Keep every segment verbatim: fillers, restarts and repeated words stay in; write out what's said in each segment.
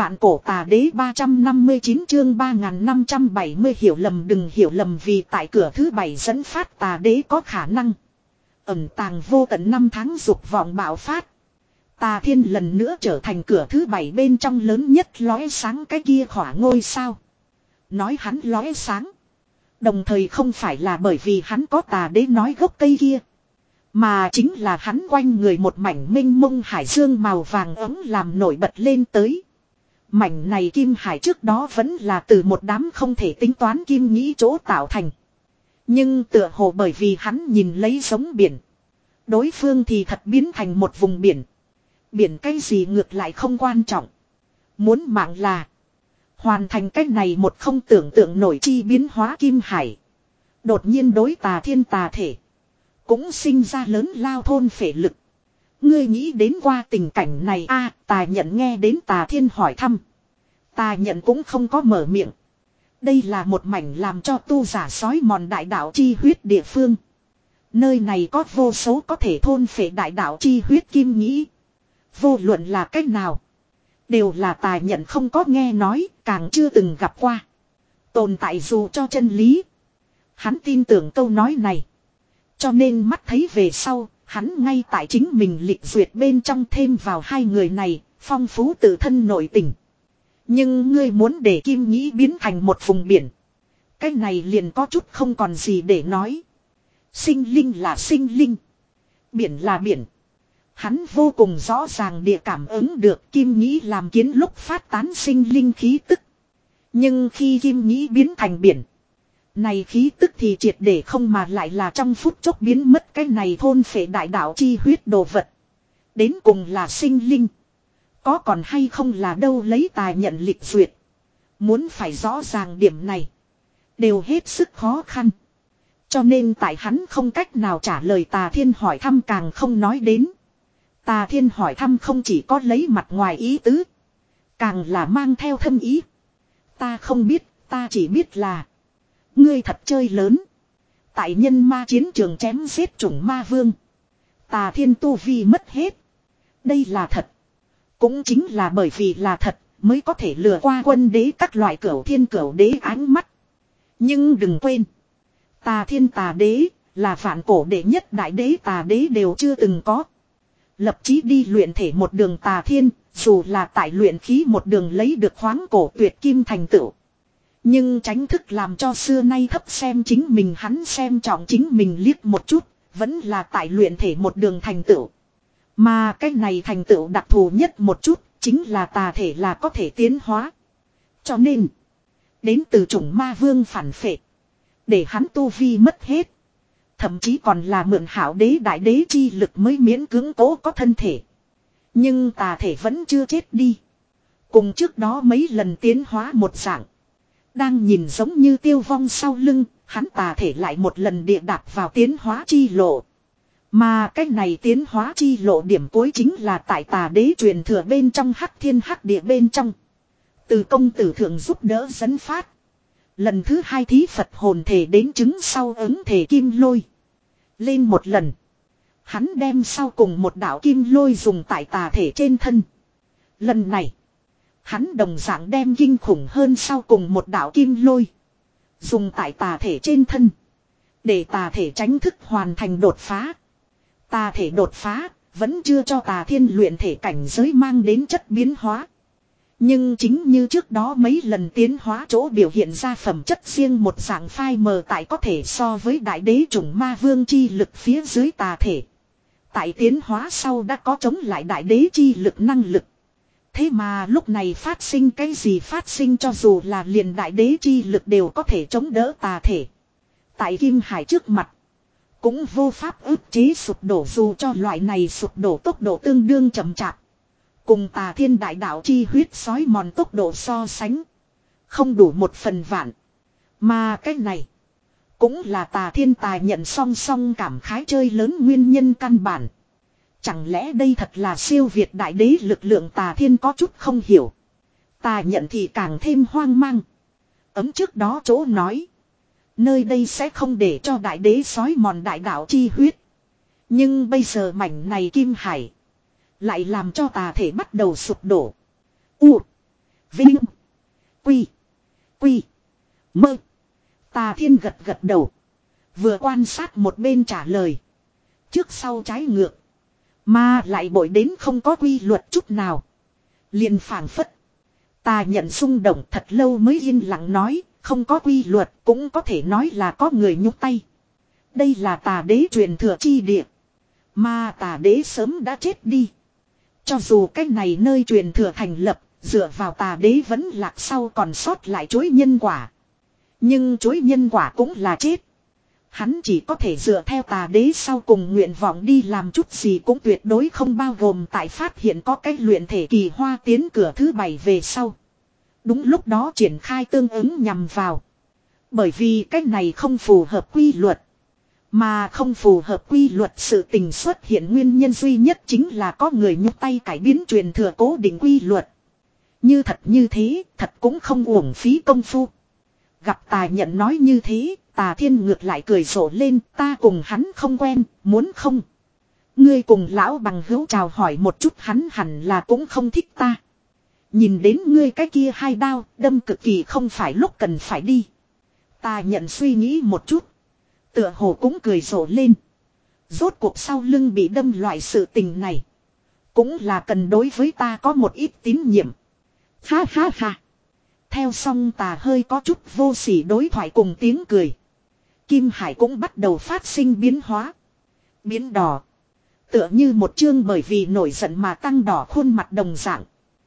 Vạn cổ tà đế ba trăm năm mươi chín chương ba nghìn năm trăm bảy mươi hiểu lầm đừng hiểu lầm vì tại cửa thứ bảy dẫn phát tà đế có khả năng ẩn tàng vô tận năm tháng dục vọng bạo phát. Tà thiên lần nữa trở thành cửa thứ bảy bên trong lớn nhất lóe sáng cái kia khỏa ngôi sao. Nói hắn lóe sáng. Đồng thời không phải là bởi vì hắn có tà đế nói gốc cây kia. Mà chính là hắn quanh người một mảnh minh mông hải dương màu vàng ấm làm nổi bật lên tới. Mảnh này kim hải trước đó vẫn là từ một đám không thể tính toán kim nghĩ chỗ tạo thành. Nhưng tựa hồ bởi vì hắn nhìn lấy giống biển. Đối phương thì thật biến thành một vùng biển. Biển cái gì ngược lại không quan trọng. Muốn mạng là hoàn thành cách này một không tưởng tượng nổi chi biến hóa kim hải. Đột nhiên đối tà thiên tà thể. Cũng sinh ra lớn lao thôn phệ lực. Ngươi nghĩ đến qua tình cảnh này a à, tà nhận nghe đến tà thiên hỏi thăm. Tà nhận cũng không có mở miệng. Đây là một mảnh làm cho tu giả sói mòn đại đạo chi huyết địa phương. Nơi này có vô số có thể thôn phệ đại đạo chi huyết kim nghĩ. Vô luận là cách nào. Đều là tà nhận không có nghe nói, càng chưa từng gặp qua. Tồn tại dù cho chân lý. Hắn tin tưởng câu nói này. Cho nên mắt thấy về sau, hắn ngay tại chính mình lịch duyệt bên trong thêm vào hai người này, phong phú tự thân nội tình. Nhưng ngươi muốn để kim nghĩ biến thành một vùng biển. Cái này liền có chút không còn gì để nói. Sinh linh là sinh linh. Biển là biển. Hắn vô cùng rõ ràng địa cảm ứng được kim nghĩ làm kiến lúc phát tán sinh linh khí tức. Nhưng khi kim nghĩ biến thành biển. Này khí tức thì triệt để không mà lại là trong phút chốc biến mất cái này thôn phệ đại đạo chi huyết đồ vật. Đến cùng là sinh linh. Có còn hay không là đâu lấy tài nhận lịch duyệt. Muốn phải rõ ràng điểm này. Đều hết sức khó khăn. Cho nên tại hắn không cách nào trả lời tà thiên hỏi thăm càng không nói đến. Tà thiên hỏi thăm không chỉ có lấy mặt ngoài ý tứ. Càng là mang theo thâm ý. Ta không biết, ta chỉ biết là. Ngươi thật chơi lớn. Tại nhân ma chiến trường chém giết chủng ma vương. Tà thiên tu vi mất hết. Đây là thật. Cũng chính là bởi vì là thật mới có thể lừa qua quân đế các loại cửu thiên cửu đế ánh mắt. Nhưng đừng quên. Tà thiên tà đế là vạn cổ đệ nhất đại đế tà đế đều chưa từng có. Lập chí đi luyện thể một đường tà thiên. Dù là tại luyện khí một đường lấy được khoáng cổ tuyệt kim thành tựu. Nhưng tránh thức làm cho xưa nay thấp xem chính mình hắn xem trọng chính mình liếc một chút. Vẫn là tại luyện thể một đường thành tựu. Mà cái này thành tựu đặc thù nhất một chút. Chính là tà thể là có thể tiến hóa. Cho nên. Đến từ chủng ma vương phản phệ. Để hắn tu vi mất hết. Thậm chí còn là mượn hảo đế đại đế chi lực mới miễn cưỡng cố có thân thể. Nhưng tà thể vẫn chưa chết đi. Cùng trước đó mấy lần tiến hóa một dạng. Đang nhìn giống như tiêu vong sau lưng, hắn tà thể lại một lần địa đạp vào tiến hóa chi lộ. Mà cái này tiến hóa chi lộ điểm cuối chính là tại tà đế truyền thừa bên trong hắc thiên hắc địa bên trong. Từ công tử thượng giúp đỡ dẫn phát. Lần thứ hai thí Phật hồn thể đến chứng sau ứng thể kim lôi. Lên một lần. Hắn đem sau cùng một đạo kim lôi dùng tại tà thể trên thân. Lần này. Hắn đồng dạng đem kinh khủng hơn sau cùng một đạo kim lôi. Dùng tại tà thể trên thân. Để tà thể tránh thức hoàn thành đột phá. Tà thể đột phá. Vẫn chưa cho tà thiên luyện thể cảnh giới mang đến chất biến hóa. Nhưng chính như trước đó mấy lần tiến hóa chỗ biểu hiện ra phẩm chất riêng một dạng phai mờ tại có thể so với đại đế chủng ma vương chi lực phía dưới tà thể. Tại tiến hóa sau đã có chống lại đại đế chi lực năng lực. Thế mà lúc này phát sinh cái gì phát sinh cho dù là liền đại đế chi lực đều có thể chống đỡ tà thể. Tại Kim Hải trước mặt. Cũng vô pháp ức chế sụp đổ dù cho loại này sụp đổ tốc độ tương đương chậm chạp. Cùng tà thiên đại đạo chi huyết sói mòn tốc độ so sánh. Không đủ một phần vạn. Mà cái này. Cũng là tà thiên tài nhận song song cảm khái chơi lớn nguyên nhân căn bản. Chẳng lẽ đây thật là siêu việt đại đế lực lượng tà thiên có chút không hiểu. Tà nhận thì càng thêm hoang mang. Ấm trước đó chỗ nói. Nơi đây sẽ không để cho đại đế sói mòn đại đạo chi huyết. Nhưng bây giờ mảnh này kim hải. Lại làm cho tà thể bắt đầu sụp đổ. U. Quy. Quy. Mơ. Tà Thiên gật gật đầu. Vừa quan sát một bên trả lời. Trước sau trái ngược. Mà lại bội đến không có quy luật chút nào. Liền phảng phất. Ta nhận rung động thật lâu mới yên lặng nói. Không có quy luật cũng có thể nói là có người nhúc tay. Đây là tà đế truyền thừa chi địa. Mà tà đế sớm đã chết đi. Cho dù cái này nơi truyền thừa thành lập. Dựa vào tà đế vẫn lạc sau còn sót lại chối nhân quả. Nhưng chối nhân quả cũng là chết. Hắn chỉ có thể dựa theo tà đế sau cùng nguyện vọng đi làm chút gì cũng tuyệt đối không bao gồm tại phát hiện có cách luyện thể kỳ hoa tiến cửa thứ bảy về sau. Đúng lúc đó triển khai tương ứng nhằm vào. Bởi vì cách này không phù hợp quy luật. Mà không phù hợp quy luật sự tình xuất hiện nguyên nhân duy nhất chính là có người nhúc tay cải biến truyền thừa cố định quy luật. Như thật như thế, thật cũng không uổng phí công phu. Gặp Tà Nhận nói như thế, Tà Thiên ngược lại cười rộ lên, ta cùng hắn không quen, muốn không? Ngươi cùng lão bằng hữu chào hỏi một chút hắn hẳn là cũng không thích ta. Nhìn đến ngươi cái kia hai đao, đâm cực kỳ không phải lúc cần phải đi. Tà Nhận suy nghĩ một chút. Tựa hồ cũng cười rộ lên. Rốt cuộc sau lưng bị đâm loại sự tình này. Cũng là cần đối với ta có một ít tín nhiệm. Ha ha ha. Theo xong Tà hơi có chút vô sỉ đối thoại cùng tiếng cười. Kim Hải cũng bắt đầu phát sinh biến hóa. Biến đỏ. Tựa như một chương bởi vì nổi giận mà tăng đỏ khuôn mặt đồng dạng.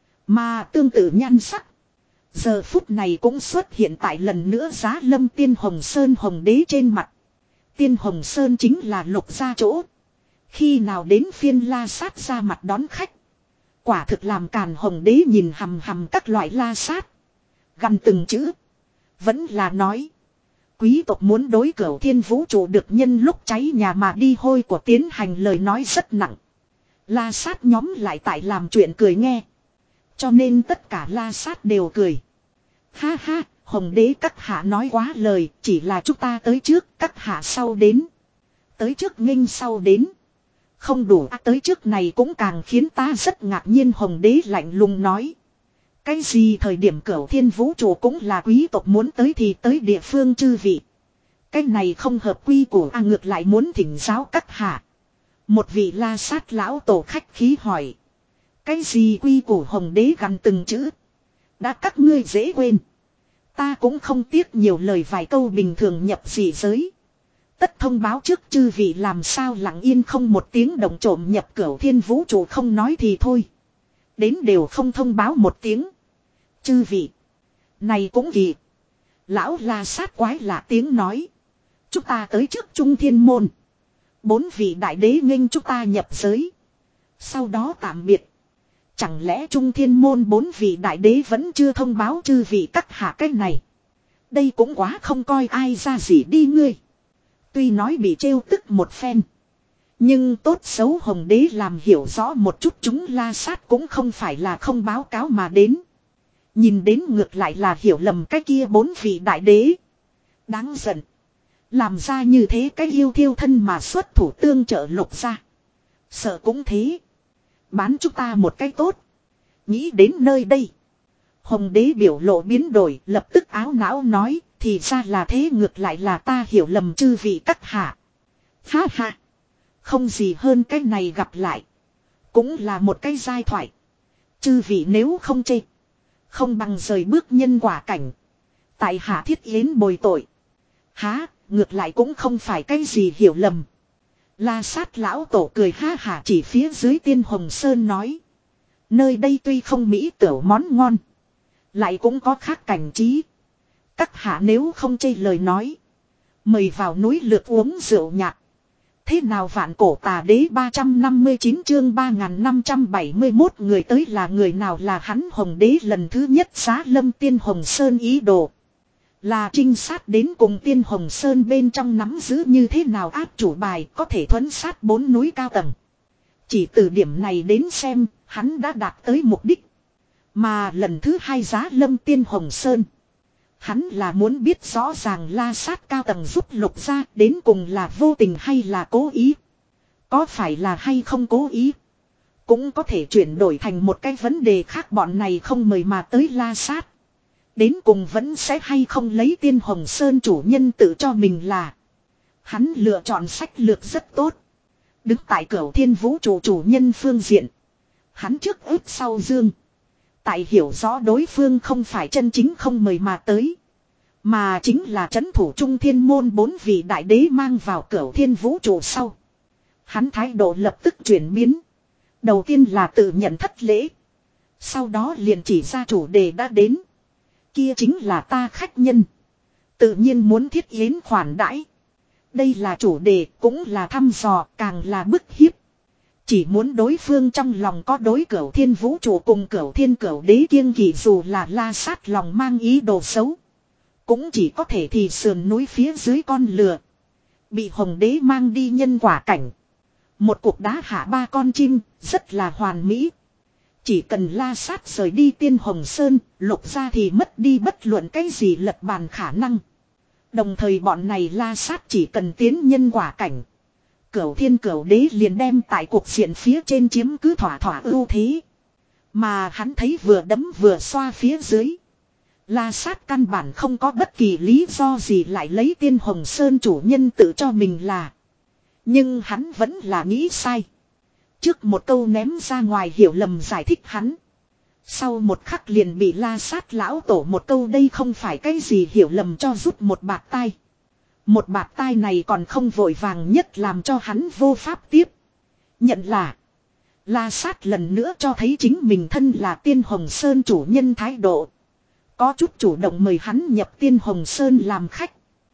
Mà tương tự nhan sắc. Giờ phút này cũng xuất hiện tại lần nữa Giá Lâm Tiên Hồng Sơn Hồng Đế trên mặt. Tiên Hồng Sơn chính là lục gia chỗ. Khi nào đến phiên La Sát ra mặt đón khách. Quả thực làm Càn Hồng Đế nhìn hầm hầm các loại La Sát. Gần từng chữ. Vẫn là nói. Quý tộc muốn đối cửu thiên vũ trụ được nhân lúc cháy nhà mà đi hôi của tiến hành lời nói rất nặng. La Sát nhóm lại tại làm chuyện cười nghe. Cho nên tất cả La Sát đều cười. Ha ha, Hồng Đế các hạ nói quá lời, chỉ là chúng ta tới trước, các hạ sau đến. Tới trước nghênh sau đến. Không đủ à, tới trước này cũng càng khiến ta rất ngạc nhiên. Hồng Đế lạnh lùng nói. Cái gì thời điểm cửu thiên vũ trụ cũng là quý tộc muốn tới thì tới địa phương chư vị. Cái này không hợp quy của à, ngược lại muốn thỉnh giáo các hạ. Một vị La Sát lão tổ khách khí hỏi. Cái gì quy của Hồng Đế gần từng chữ. Đã các ngươi dễ quên. Ta cũng không tiếc nhiều lời vài câu bình thường nhập dị giới. Tất thông báo trước chư vị làm sao lặng yên không một tiếng động trộm nhập cửu thiên vũ trụ không nói thì thôi. Đến đều không thông báo một tiếng. Chư vị. Này cũng kỳ. Lão La Sát quái lạ tiếng nói. Chúng ta tới trước Trung Thiên Môn. Bốn vị đại đế nghênh chúng ta nhập giới. Sau đó tạm biệt. Chẳng lẽ Trung Thiên Môn bốn vị đại đế vẫn chưa thông báo chư vị các hạ cái này. Đây cũng quá không coi ai ra gì đi ngươi. Tuy nói bị trêu tức một phen. Nhưng tốt xấu Hồng Đế làm hiểu rõ một chút chúng La Sát cũng không phải là không báo cáo mà đến. Nhìn đến ngược lại là hiểu lầm cái kia bốn vị đại đế. Đáng giận. Làm ra như thế cái yêu thiêu thân mà xuất thủ tương trợ lục ra. Sợ cũng thế. Bán chúng ta một cái tốt. Nghĩ đến nơi đây. Hồng Đế biểu lộ biến đổi lập tức áo não nói. Thì ra là thế ngược lại là ta hiểu lầm chư vị các hạ. Ha ha. Không gì hơn cái này gặp lại. Cũng là một cái giai thoại. Chư vị nếu không chê. Không bằng rời bước nhân quả cảnh. Tại hạ thiết yến bồi tội. Há, ngược lại cũng không phải cái gì hiểu lầm. La Sát lão tổ cười ha hả chỉ phía dưới Tiên Hồng Sơn nói. Nơi đây tuy không mỹ tiểu món ngon. Lại cũng có khác cảnh trí. Các hạ nếu không chê lời nói. Mời vào núi lượt uống rượu nhạt. Thế nào vạn cổ tà đế ba trăm năm mươi chín chương ba nghìn năm trăm bảy mươi mốt người tới là người nào là hắn Hồng Đế lần thứ nhất Giá Lâm Tiên Hồng Sơn ý đồ. Là trinh sát đến cùng Tiên Hồng Sơn bên trong nắm giữ như thế nào áp chủ bài có thể thuấn sát bốn núi cao tầng. Chỉ từ điểm này đến xem hắn đã đạt tới mục đích. Mà lần thứ hai Giá Lâm Tiên Hồng Sơn. Hắn là muốn biết rõ ràng La Sát cao tầng giúp lục ra đến cùng là vô tình hay là cố ý. Có phải là hay không cố ý. Cũng có thể chuyển đổi thành một cái vấn đề khác bọn này không mời mà tới La Sát. Đến cùng vẫn sẽ hay không lấy Tiên Hồng Sơn chủ nhân tự cho mình là. Hắn lựa chọn sách lược rất tốt. Đứng tại Cửu Thiên vũ trụ chủ nhân phương diện. Hắn trước ước sau dương. Tại hiểu rõ đối phương không phải chân chính không mời mà tới. Mà chính là trấn thủ trung thiên môn bốn vị đại đế mang vào Cửu Thiên vũ trụ sau. Hắn thái độ lập tức chuyển biến. Đầu tiên là tự nhận thất lễ. Sau đó liền chỉ ra chủ đề đã đến. Kia chính là ta khách nhân. Tự nhiên muốn thiết yến khoản đãi. Đây là chủ đề cũng là thăm dò càng là bức hiếp. Chỉ muốn đối phương trong lòng có đối Cửu Thiên vũ trụ cùng Cửu Thiên Cửu đế kiêng kỵ, dù là La Sát lòng mang ý đồ xấu. Cũng chỉ có thể thì sườn núi phía dưới con lừa. Bị Hồng đế mang đi nhân quả cảnh. Một cục đá hạ ba con chim, rất là hoàn mỹ. Chỉ cần La Sát rời đi Tiên Hồng Sơn, Lục gia thì mất đi bất luận cái gì lật bàn khả năng. Đồng thời bọn này La Sát chỉ cần tiến nhân quả cảnh. Cửu Thiên Cửu đế liền đem tại cuộc diện phía trên chiếm cứ thỏa thỏa ưu thế. Mà hắn thấy vừa đấm vừa xoa phía dưới. La Sát căn bản không có bất kỳ lý do gì lại lấy Tiên Hồng Sơn chủ nhân tự cho mình là. Nhưng hắn vẫn là nghĩ sai. Trước một câu ném ra ngoài hiểu lầm giải thích hắn. Sau một khắc liền bị La Sát lão tổ một câu đây không phải cái gì hiểu lầm cho rút một bạt tai. Một bạt tai này còn không vội vàng nhất làm cho hắn vô pháp tiếp. Nhận là La Sát lần nữa cho thấy chính mình thân là Tiên Hồng Sơn chủ nhân thái độ. Có chút chủ động mời hắn nhập Tiên Hồng Sơn làm khách.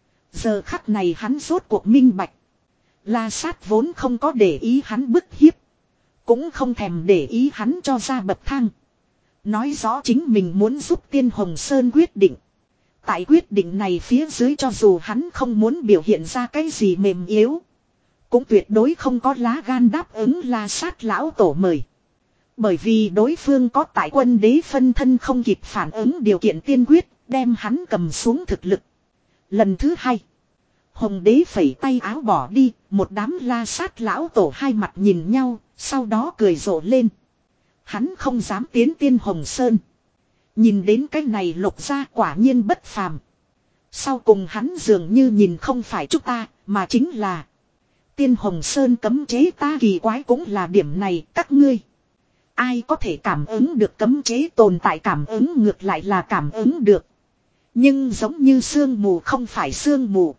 Giờ khắc này hắn rốt cuộc minh bạch. La Sát vốn không có để ý hắn bức hiếp. Cũng không thèm để ý hắn cho ra bậc thang. Nói rõ chính mình muốn giúp Tiên Hồng Sơn quyết định. Tại quyết định này phía dưới cho dù hắn không muốn biểu hiện ra cái gì mềm yếu. Cũng tuyệt đối không có lá gan đáp ứng La Sát lão tổ mời. Bởi vì đối phương có tại quân đế phân thân không kịp phản ứng điều kiện tiên quyết, đem hắn cầm xuống thực lực. Lần thứ hai. Hồng đế phẩy tay áo bỏ đi, một đám La Sát lão tổ hai mặt nhìn nhau, sau đó cười rộ lên. Hắn không dám tiến Tiên Hồng Sơn. Nhìn đến cái này Lục gia quả nhiên bất phàm. Sau cùng hắn dường như nhìn không phải chúng ta, mà chính là Tiên Hồng Sơn cấm chế ta kỳ quái cũng là điểm này các ngươi. Ai có thể cảm ứng được cấm chế tồn tại cảm ứng ngược lại là cảm ứng được. Nhưng giống như sương mù không phải sương mù.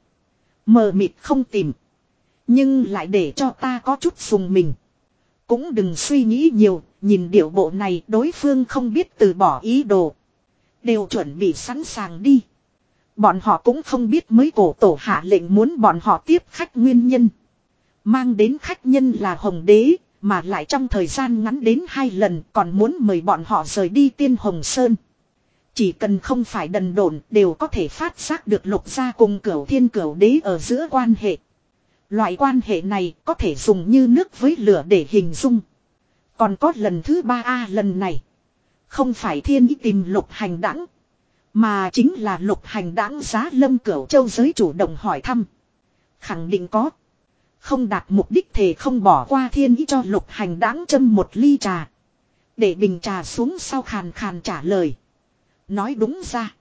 Mờ mịt không tìm. Nhưng lại để cho ta có chút dùng mình. Cũng đừng suy nghĩ nhiều, nhìn điệu bộ này đối phương không biết từ bỏ ý đồ. Đều chuẩn bị sẵn sàng đi. Bọn họ cũng không biết mới cổ tổ hạ lệnh muốn bọn họ tiếp khách nguyên nhân. Mang đến khách nhân là Hồng đế, mà lại trong thời gian ngắn đến hai lần còn muốn mời bọn họ rời đi Tiên Hồng Sơn. Chỉ cần không phải đần độn đều có thể phát giác được Lục gia cùng Cửu Thiên Cửu đế ở giữa quan hệ. Loại quan hệ này có thể dùng như nước với lửa để hình dung. Còn có lần thứ ba a lần này. Không phải thiên ý tìm Lục Hành Đãng, mà chính là Lục Hành Đãng giá Lâm Cửu Châu giới chủ động hỏi thăm. Khẳng định có. Không đạt mục đích thể không bỏ qua thiên ý cho Lục Hành Đãng châm một ly trà. Để bình trà xuống sau khàn khàn trả lời. Nói đúng ra.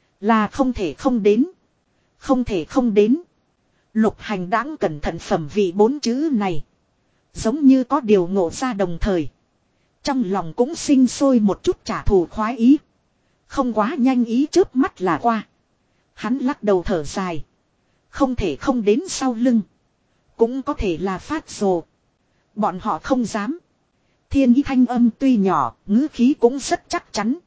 Là không thể không đến. Không thể không đến. Lục Hành Đãng cẩn thận phẩm vị bốn chữ này. Giống như có điều ngộ ra đồng thời. Trong lòng cũng sinh sôi một chút trả thù khoái ý. Không quá nhanh ý chớp mắt là qua. Hắn lắc đầu thở dài. Không thể không đến sau lưng. Cũng có thể là phát rồ. Bọn họ không dám. Thiên ý thanh âm tuy nhỏ, ngữ khí cũng rất chắc chắn.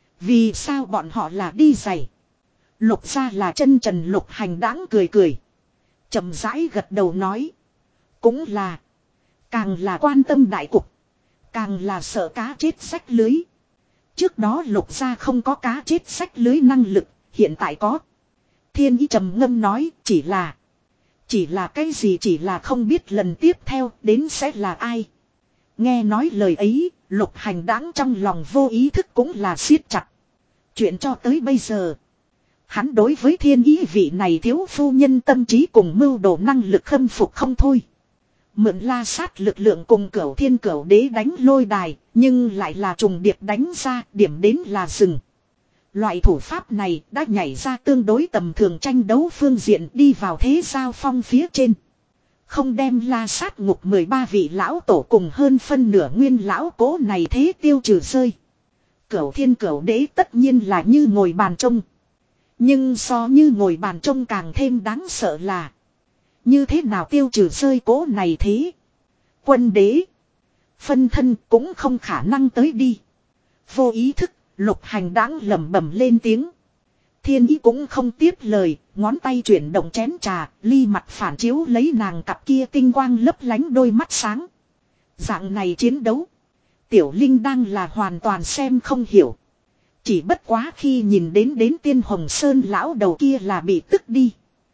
Vì sao bọn họ là đi giày? Lục gia là chân trần. Lục Hành Đãng cười cười. Chậm rãi gật đầu nói. Cũng là. Càng là quan tâm đại cục. Càng là sợ cá chết xách lưới. Trước đó Lục gia không có cá chết xách lưới năng lực. Hiện tại có. Thiên ý trầm ngâm nói chỉ là. Chỉ là cái gì chỉ là không biết lần tiếp theo đến sẽ là ai. Nghe nói lời ấy. Lục Hành Đãng trong lòng vô ý thức cũng là siết chặt. Chuyện cho tới bây giờ. Hắn đối với thiên ý vị này thiếu phu nhân tâm trí cùng mưu đồ năng lực khâm phục không thôi. Mượn La Sát lực lượng cùng Cửu Thiên Cửu đế đánh lôi đài. Nhưng lại là trùng điệp đánh ra điểm đến là rừng. Loại thủ pháp này đã nhảy ra tương đối tầm thường tranh đấu phương diện đi vào thế giao phong phía trên. Không đem La Sát Ngục mười ba vị lão tổ cùng hơn phân nửa nguyên lão cố này thế tiêu trừ rơi. Cửu thiên cửu đế tất nhiên là như ngồi bàn trông. Nhưng so như ngồi bàn trông càng thêm đáng sợ là như thế nào tiêu trừ rơi cố này thế. Quân đế phân thân cũng không khả năng tới đi. Vô ý thức, Lục Hành đáng lẩm bẩm lên tiếng. Thiên ý cũng không tiếp lời, ngón tay chuyển động chén trà, ly mặt phản chiếu lấy nàng cặp kia tinh quang lấp lánh đôi mắt sáng. Dạng này chiến đấu, Tiểu Linh đang là hoàn toàn xem không hiểu. Chỉ bất quá khi nhìn đến đến Tiên Hồng Sơn lão đầu kia là bị tức đi.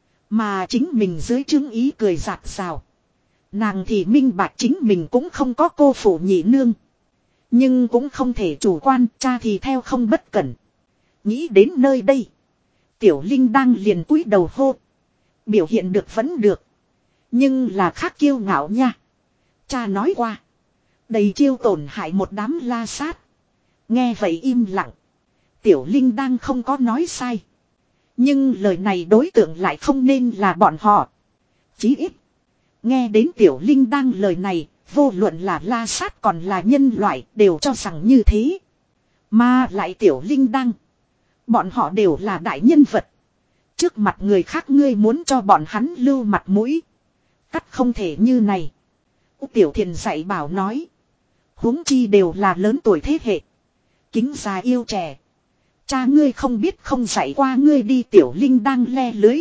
Mà chính mình dưới chứng ý cười giạt rào. Nàng thì minh bạch chính mình cũng không có cô phụ nhị nương. Nhưng cũng không thể chủ quan, cha thì theo không bất cẩn. Nghĩ đến nơi đây, Tiểu Linh đang liền cúi đầu hô. Biểu hiện được vẫn được. Nhưng là khác kiêu ngạo nha. Cha nói qua. Đầy chiêu tổn hại một đám la sát. Nghe vậy im lặng. Tiểu Linh đang không có nói sai. Nhưng lời này đối tượng lại không nên là bọn họ. Chí ít. Nghe đến Tiểu Linh đang lời này. Vô luận là la sát còn là nhân loại đều cho rằng như thế. Mà lại Tiểu Linh đang. Bọn họ đều là đại nhân vật. Trước mặt người khác ngươi muốn cho bọn hắn lưu mặt mũi. Cắt không thể như này. Tiểu Thiền dạy bảo nói. Huống chi đều là lớn tuổi thế hệ. Kính già yêu trẻ. Cha ngươi không biết không dạy qua ngươi đi. Tiểu Linh đang le lưới.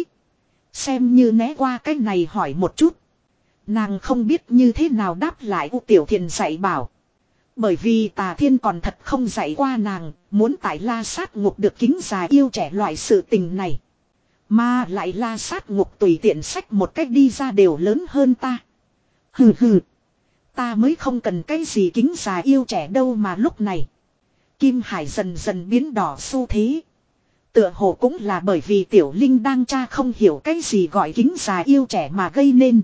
Xem như né qua cái này hỏi một chút. Nàng không biết như thế nào đáp lại U Tiểu Thiền dạy bảo. Bởi vì Tà Thiên còn thật không dạy qua nàng. Muốn tại La Sát Ngục được kính già yêu trẻ loại sự tình này. Mà lại La Sát Ngục tùy tiện sách một cách đi ra đều lớn hơn ta. Hừ hừ. Ta mới không cần cái gì kính già yêu trẻ đâu mà lúc này. Kim Hải dần dần biến đỏ xu thế. Tựa hồ cũng là bởi vì Tiểu Linh đang cha không hiểu cái gì gọi kính già yêu trẻ mà gây nên.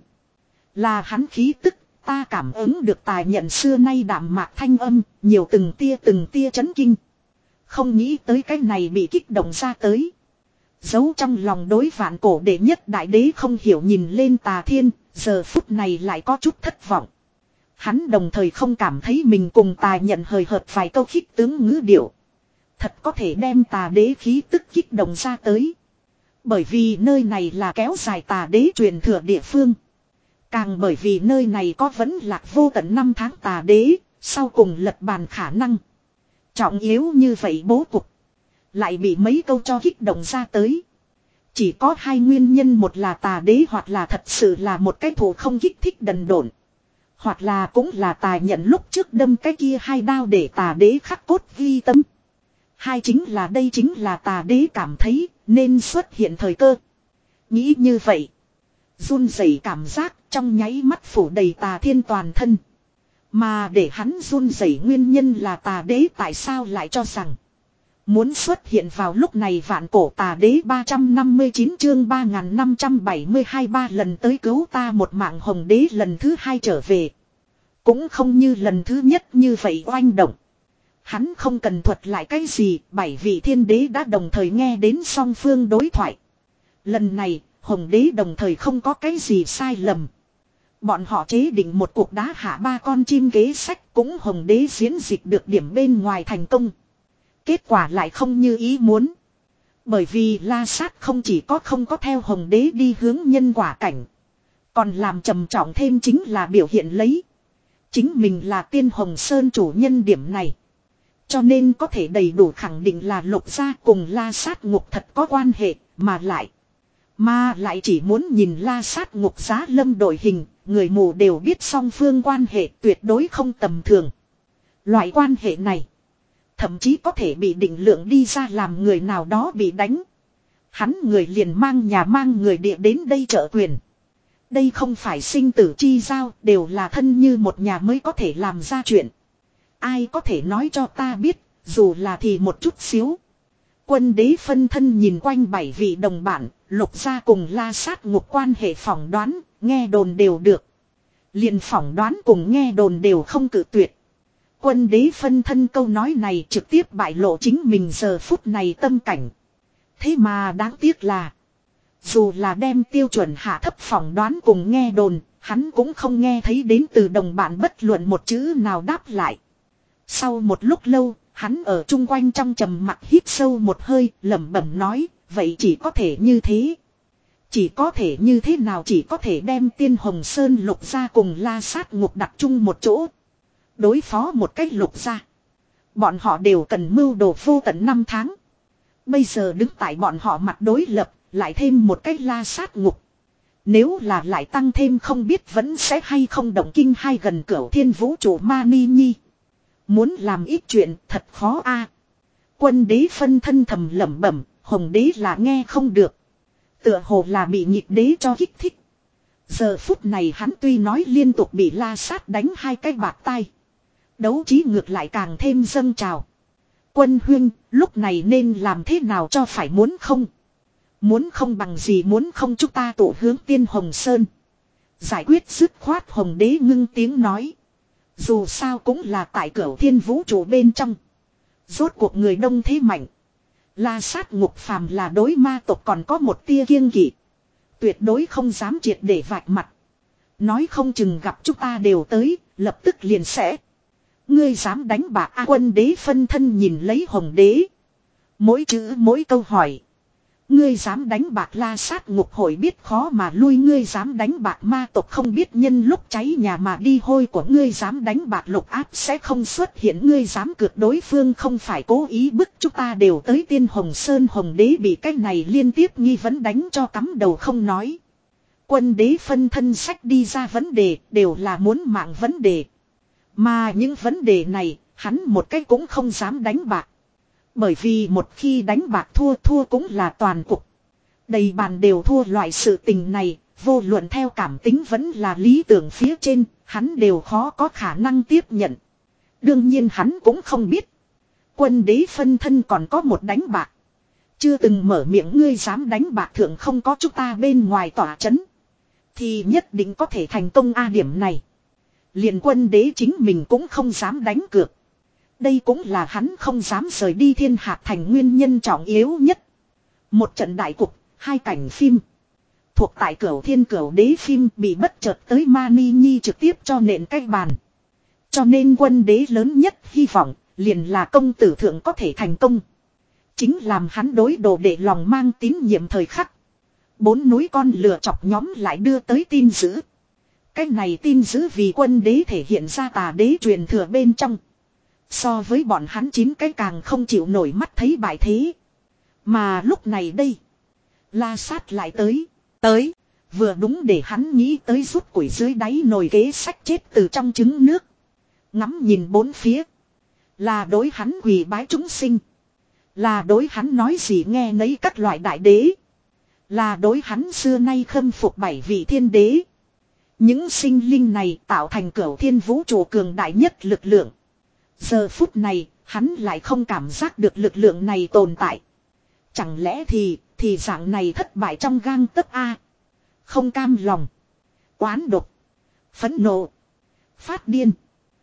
Là hắn khí tức, ta cảm ứng được tài nhận xưa nay đạm mạc thanh âm, nhiều từng tia từng tia chấn kinh. Không nghĩ tới cái này bị kích động ra tới. Giấu trong lòng đối vạn cổ đệ nhất đại đế không hiểu nhìn lên Tà Thiên, giờ phút này lại có chút thất vọng. Hắn đồng thời không cảm thấy mình cùng Tà nhận hời hợt vài câu khích tướng ngữ điệu. Thật có thể đem Tà đế khí tức kích động ra tới. Bởi vì nơi này là kéo dài Tà đế truyền thừa địa phương. Càng bởi vì nơi này có vẫn lạc vô tận năm tháng Tà đế, sau cùng lật bàn khả năng. Trọng yếu như vậy bố cục. Lại bị mấy câu cho kích động ra tới. Chỉ có hai nguyên nhân, một là Tà đế hoặc là thật sự là một cái thủ không kích thích đần độn. Hoặc là cũng là Tà nhận lúc trước đâm cái kia hai đao để Tà đế khắc cốt ghi tâm. Hai chính là đây chính là Tà đế cảm thấy nên xuất hiện thời cơ. Nghĩ như vậy. Run rẩy cảm giác trong nháy mắt phủ đầy Tà Thiên toàn thân. Mà để hắn run rẩy nguyên nhân là Tà đế tại sao lại cho rằng muốn xuất hiện vào lúc này vạn cổ Tà đế ba trăm năm mươi chín chương ba nghìn năm trăm bảy mươi hai ba lần tới cứu ta một mạng hồng đế lần thứ hai trở về. Cũng không như lần thứ nhất như vậy oanh động. Hắn không cần thuật lại cái gì, bảy vị thiên đế đã đồng thời nghe đến song phương đối thoại. Lần này, hồng đế đồng thời không có cái gì sai lầm. Bọn họ chế định một cuộc đá hạ ba con chim kế sách, cũng hồng đế diễn dịch được điểm bên ngoài thành công. Kết quả lại không như ý muốn. Bởi vì La Sát không chỉ có không có theo hồng đế đi hướng nhân quả cảnh. Còn làm trầm trọng thêm chính là biểu hiện lấy. Chính mình là Tiên Hồng Sơn chủ nhân điểm này. Cho nên có thể đầy đủ khẳng định là Lục gia cùng La Sát Ngục thật có quan hệ, mà lại. Mà lại chỉ muốn nhìn La Sát Ngục Giá Lâm đội hình, người mù đều biết song phương quan hệ tuyệt đối không tầm thường. Loại quan hệ này, thậm chí có thể bị định lượng đi ra làm người nào đó bị đánh. Hắn người liền mang nhà mang người địa đến đây trợ quyền. Đây không phải sinh tử chi giao, đều là thân như một nhà mới có thể làm ra chuyện. Ai có thể nói cho ta biết, dù là thì một chút xíu. Quân đế phân thân nhìn quanh bảy vị đồng bản, Lục gia cùng La Sát Ngục quan hệ phỏng đoán, nghe đồn đều được. Liền phỏng đoán cùng nghe đồn đều không cự tuyệt. Quân đế phân thân câu nói này trực tiếp bại lộ chính mình giờ phút này tâm cảnh. Thế mà đáng tiếc là, dù là đem tiêu chuẩn hạ thấp phỏng đoán cùng nghe đồn, hắn cũng không nghe thấy đến từ đồng bạn bất luận một chữ nào đáp lại. Sau một lúc lâu, hắn ở chung quanh trong trầm mặc hít sâu một hơi, lẩm bẩm nói, vậy chỉ có thể như thế. Chỉ có thể như thế nào, chỉ có thể đem Tiên Hồng Sơn lục ra cùng La Sát Ngục đặt chung một chỗ. Đối phó một cách lục ra. Bọn họ đều cần mưu đồ vô tận năm tháng. Bây giờ đứng tại bọn họ mặt đối lập, lại thêm một cách La Sát Ngục. Nếu là lại tăng thêm không biết vẫn sẽ hay không động kinh hay gần cửu thiên vũ trụ ma ni nhi. Muốn làm ít chuyện thật khó a. Quân đế phân thân thầm lẩm bẩm, hồng đế là nghe không được. Tựa hồ là bị nhịp đế cho kích thích. Giờ phút này hắn tuy nói liên tục bị La Sát đánh hai cái bạt tai. Đấu trí ngược lại càng thêm dâng trào. Quân huynh, lúc này nên làm thế nào cho phải muốn không? Muốn không bằng gì muốn không chúng ta tụ hướng Tiên Hồng Sơn. Giải quyết dứt khoát hồng đế ngưng tiếng nói. Dù sao cũng là tại cửu thiên vũ trụ bên trong. Rốt cuộc người đông thế mạnh. La Sát Ngục phàm là đối ma tộc còn có một tia kiêng kỵ. Tuyệt đối không dám triệt để vạch mặt. Nói không chừng gặp chúng ta đều tới, lập tức liền sẽ. Ngươi dám đánh bạc A Quân đế phân thân nhìn lấy hồng đế. Mỗi chữ mỗi câu hỏi. Ngươi dám đánh bạc La Sát Ngục hội biết khó mà lui, ngươi dám đánh bạc ma tộc không biết nhân lúc cháy nhà mà đi hôi của ngươi dám đánh bạc lục áp sẽ không xuất hiện, ngươi dám cược đối phương không phải cố ý bức chúng ta đều tới Tiên Hồng Sơn. Hồng đế bị cái này liên tiếp nghi vấn đánh cho cắm đầu không nói. Quân đế phân thân sách đi ra vấn đề đều là muốn mạng vấn đề. Mà những vấn đề này hắn một cách cũng không dám đánh bạc. Bởi vì một khi đánh bạc thua thua cũng là toàn cục. Đầy bàn đều thua loại sự tình này, vô luận theo cảm tính vẫn là lý tưởng phía trên, hắn đều khó có khả năng tiếp nhận. Đương nhiên hắn cũng không biết. Quân đế phân thân còn có một đánh bạc. Chưa từng mở miệng ngươi dám đánh bạc thượng không có chúng ta bên ngoài tỏa chấn. Thì nhất định có thể thành công a điểm này. Liền quân đế chính mình cũng không dám đánh cược. Đây cũng là hắn không dám rời đi Thiên Hạc Thành nguyên nhân trọng yếu nhất. Một trận đại cục, hai cảnh phim. Thuộc tại cửu thiên cửu đế phim bị bất chợt tới Mani Nhi trực tiếp cho nện cái bàn. Cho nên quân đế lớn nhất hy vọng, liền là công tử thượng có thể thành công. Chính làm hắn đối đồ để lòng mang tín nhiệm thời khắc. Bốn núi con lừa chọc nhóm lại đưa tới tin dữ. Cái này tin dữ vì quân đế thể hiện ra tà đế truyền thừa bên trong. So với bọn hắn chín cái càng không chịu nổi mắt thấy bại thế. Mà lúc này đây. La Sát lại tới. Tới. Vừa đúng để hắn nghĩ tới rút củi dưới đáy nồi kế sách chết từ trong trứng nước. Ngắm nhìn bốn phía. Là đối hắn quỳ bái chúng sinh. Là đối hắn nói gì nghe nấy các loại đại đế. Là đối hắn xưa nay khâm phục bảy vị thiên đế. Những sinh linh này tạo thành cửu thiên vũ trụ cường đại nhất lực lượng. Giờ phút này, hắn lại không cảm giác được lực lượng này tồn tại. Chẳng lẽ thì, thì dạng này thất bại trong gang tấc A. Không cam lòng. Oán độc. Phẫn nộ. Phát điên.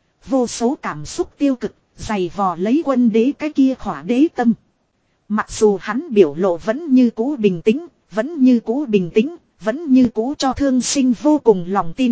Vô số cảm xúc tiêu cực, dày vò lấy quân đế cái kia khỏa đế tâm. Mặc dù hắn biểu lộ vẫn như cũ bình tĩnh, vẫn như cũ bình tĩnh, vẫn như cũ cho thương sinh vô cùng lòng tin.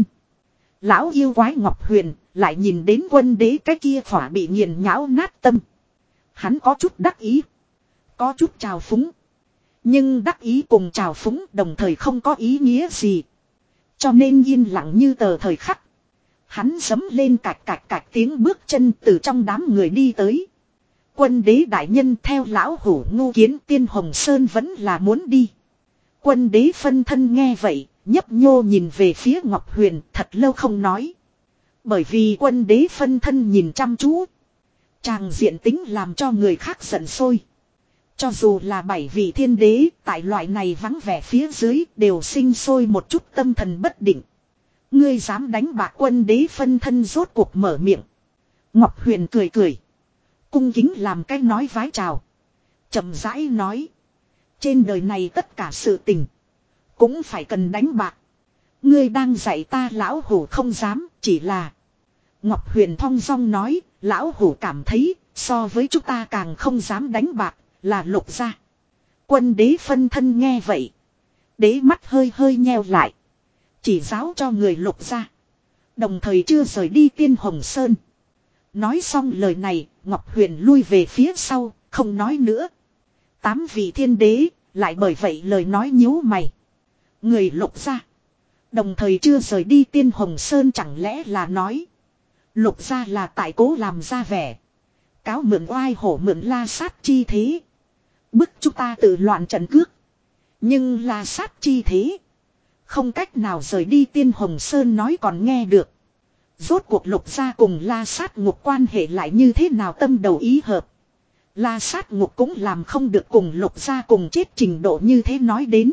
Lão yêu quái Ngọc Huyền lại nhìn đến quân đế cái kia khỏa bị nghiền nhão nát tâm. Hắn có chút đắc ý. Có chút trào phúng. Nhưng đắc ý cùng trào phúng đồng thời không có ý nghĩa gì. Cho nên yên lặng như tờ thời khắc. Hắn giẫm lên cạch cạch cạch tiếng bước chân từ trong đám người đi tới. Quân đế đại nhân theo lão hủ ngu kiến Tiên Hồng Sơn vẫn là muốn đi. Quân đế phân thân nghe vậy, nhấp nhô nhìn về phía Ngọc Huyền thật lâu không nói. Bởi vì quân đế phân thân nhìn chăm chú. Tràng diện tính làm cho người khác giận sôi. Cho dù là bảy vị thiên đế, tại loại này vắng vẻ phía dưới đều sinh sôi một chút tâm thần bất định. Ngươi dám đánh bạc quân đế phân thân rốt cuộc mở miệng. Ngọc Huyền cười cười. Cung kính làm cái nói vái chào. Chậm rãi nói. Trên đời này tất cả sự tình. Cũng phải cần đánh bạc. Ngươi đang dạy ta lão hủ không dám, chỉ là. Ngọc Huyền thong dong nói, Lão hủ cảm thấy, so với chúng ta càng không dám đánh bạc, là Lục gia. Quân đế phân thân nghe vậy. Đế mắt hơi hơi nheo lại. Chỉ giáo cho người Lục gia. Đồng thời chưa rời đi Tiên Hồng Sơn. Nói xong lời này, Ngọc Huyền lui về phía sau, không nói nữa. Tám vị thiên đế, lại bởi vậy lời nói nhíu mày. Người Lục gia. Đồng thời chưa rời đi Tiên Hồng Sơn chẳng lẽ là nói. Lục gia là tại cố làm ra vẻ. Cáo mượn oai hổ mượn la sát chi thế. Bức chúng ta tự loạn trận cước. Nhưng la sát chi thế. Không cách nào rời đi Tiên Hồng Sơn nói còn nghe được. Rốt cuộc Lục gia cùng la sát ngục quan hệ lại như thế nào tâm đầu ý hợp. La sát ngục cũng làm không được cùng Lục gia cùng chết trình độ như thế nói đến.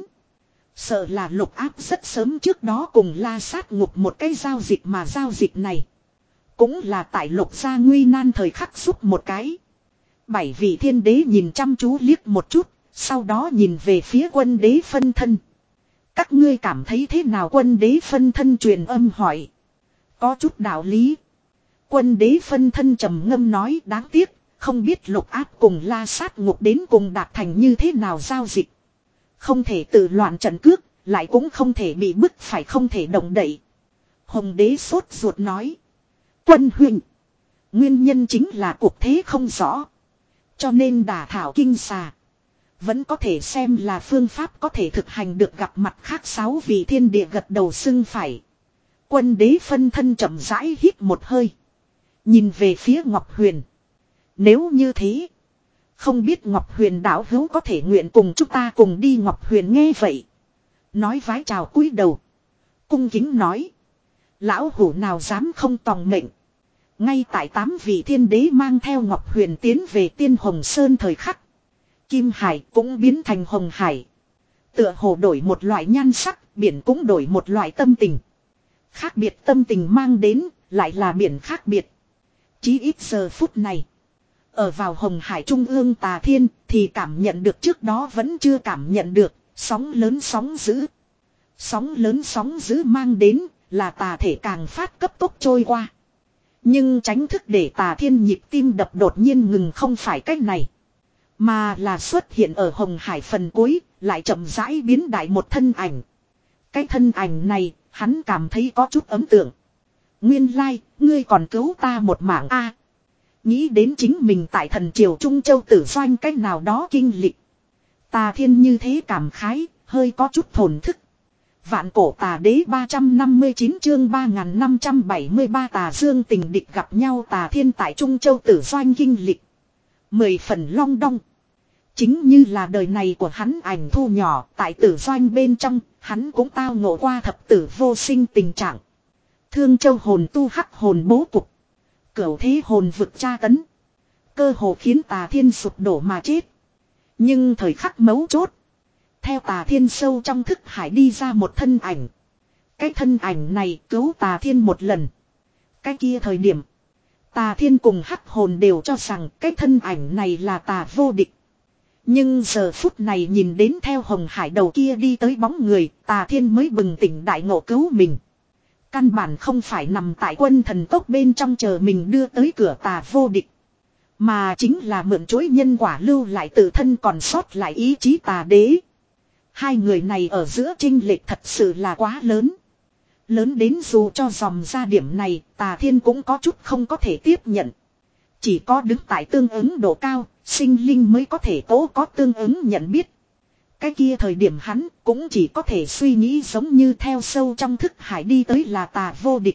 Sợ là Lục áp rất sớm trước đó cùng la sát ngục một cái giao dịch mà giao dịch này. Cũng là tại Lục gia nguy nan thời khắc giúp một cái. Bảy vị thiên đế nhìn chăm chú liếc một chút. Sau đó nhìn về phía quân đế phân thân. Các ngươi cảm thấy thế nào quân đế phân thân truyền âm hỏi. Có chút đạo lý. Quân đế phân thân trầm ngâm nói đáng tiếc. Không biết Lục áp cùng la sát ngục đến cùng đạt thành như thế nào giao dịch. Không thể tự loạn trận cước. Lại cũng không thể bị bức phải không thể động đậy. Hồng đế sốt ruột nói. Quân huynh. Nguyên nhân chính là cuộc thế không rõ. Cho nên đả thảo kinh xà. Vẫn có thể xem là phương pháp có thể thực hành được gặp mặt khác sáu vị thiên địa gật đầu xưng phải. Quân đế phân thân chậm rãi hít một hơi. Nhìn về phía Ngọc Huyền. Nếu như thế. Không biết Ngọc Huyền đạo hữu có thể nguyện cùng chúng ta cùng đi Ngọc Huyền nghe vậy. Nói vái chào cúi đầu. Cung kính nói. Lão hủ nào dám không tòng mệnh. Ngay tại tám vị thiên đế mang theo Ngọc Huyền tiến về Tiên Hồng Sơn thời khắc. Kim Hải cũng biến thành Hồng Hải. Tựa hồ đổi một loại nhan sắc, biển cũng đổi một loại tâm tình. Khác biệt tâm tình mang đến, lại là biển khác biệt. Chí ít giờ phút này. Ở vào Hồng Hải Trung ương Tà Thiên thì cảm nhận được trước đó vẫn chưa cảm nhận được, sóng lớn sóng dữ. Sóng lớn sóng dữ mang đến là tà thể càng phát cấp tốc trôi qua. Nhưng tránh thức để Tà Thiên nhịp tim đập đột nhiên ngừng không phải cách này. Mà là xuất hiện ở Hồng Hải phần cuối, lại chậm rãi biến đại một thân ảnh. Cái thân ảnh này, hắn cảm thấy có chút ấn tượng. Nguyên lai, ngươi còn cứu ta một mạng a. Nghĩ đến chính mình tại thần triều Trung Châu Tử Doanh cách nào đó kinh lịch. Tà Thiên như thế cảm khái, hơi có chút thổn thức. Vạn cổ tà đế ba trăm năm mươi chín chương ba nghìn năm trăm bảy mươi ba Tà Dương tình địch gặp nhau Tà Thiên tại Trung Châu Tử Doanh kinh lịch. Mười phần long đong. Chính như là đời này của hắn ảnh thu nhỏ tại Tử Doanh bên trong, hắn cũng tao ngộ qua thập tử vô sinh tình trạng. Thương Châu hồn tu hắc hồn bố cục. Cửu thế hồn vực tra tấn. Cơ hồ khiến Tà Thiên sụp đổ mà chết. Nhưng thời khắc mấu chốt. Theo Tà Thiên sâu trong thức hải đi ra một thân ảnh. Cái thân ảnh này cứu Tà Thiên một lần. Cái kia thời điểm. Tà Thiên cùng hắc hồn đều cho rằng cái thân ảnh này là tà vô địch. Nhưng giờ phút này nhìn đến theo Hồng Hải đầu kia đi tới bóng người, Tà Thiên mới bừng tỉnh đại ngộ cứu mình. Căn bản không phải nằm tại quân thần tốc bên trong chờ mình đưa tới cửa tà vô địch. Mà chính là mượn chuỗi nhân quả lưu lại tự thân còn sót lại ý chí tà đế. Hai người này ở giữa chênh lệch thật sự là quá lớn. Lớn đến dù cho dòm ra điểm này, Tà Thiên cũng có chút không có thể tiếp nhận. Chỉ có đứng tại tương ứng độ cao, sinh linh mới có thể tố có tương ứng nhận biết. Cái kia thời điểm hắn cũng chỉ có thể suy nghĩ giống như theo sâu trong thức hải đi tới là tà vô địch.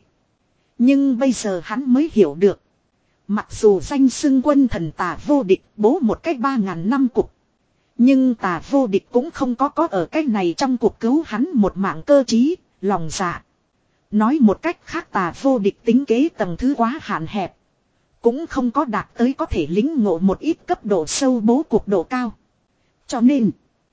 Nhưng bây giờ hắn mới hiểu được. Mặc dù danh xưng quân thần tà vô địch bố một cách ba ngàn năm cục. Nhưng tà vô địch cũng không có có ở cái này trong cuộc cứu hắn một mạng cơ trí, lòng dạ. Nói một cách khác tà vô địch tính kế tầng thứ quá hạn hẹp. Cũng không có đạt tới có thể lính ngộ một ít cấp độ sâu bố cục độ cao. Cho nên,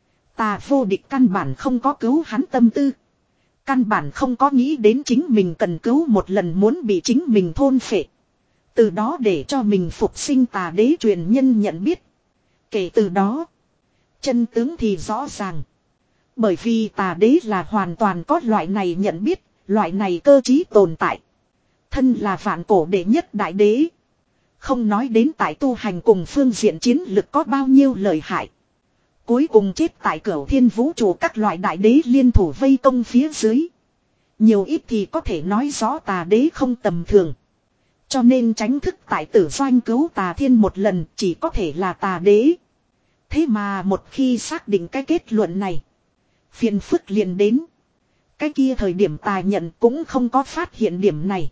tà vô địch căn bản không có cứu hắn tâm tư. Căn bản không có nghĩ đến chính mình cần cứu một lần muốn bị chính mình thôn phệ. Từ đó để cho mình phục sinh tà đế truyền nhân nhận biết. Kể từ đó, chân tướng thì rõ ràng. Bởi vì tà đế là hoàn toàn có loại này nhận biết, loại này cơ trí tồn tại. Thân là vạn cổ đệ nhất đại đế. Không nói đến tại tu hành cùng phương diện chiến lực có bao nhiêu lợi hại. Cuối cùng chết tại Cửu Thiên vũ trụ các loại đại đế liên thủ vây công phía dưới. Nhiều ít thì có thể nói rõ tà đế không tầm thường. Cho nên tránh thức tại tử doanh cứu tà thiên một lần chỉ có thể là tà đế. Thế mà một khi xác định cái kết luận này, phiền phức liền đến. Cái kia thời điểm tà nhận cũng không có phát hiện điểm này.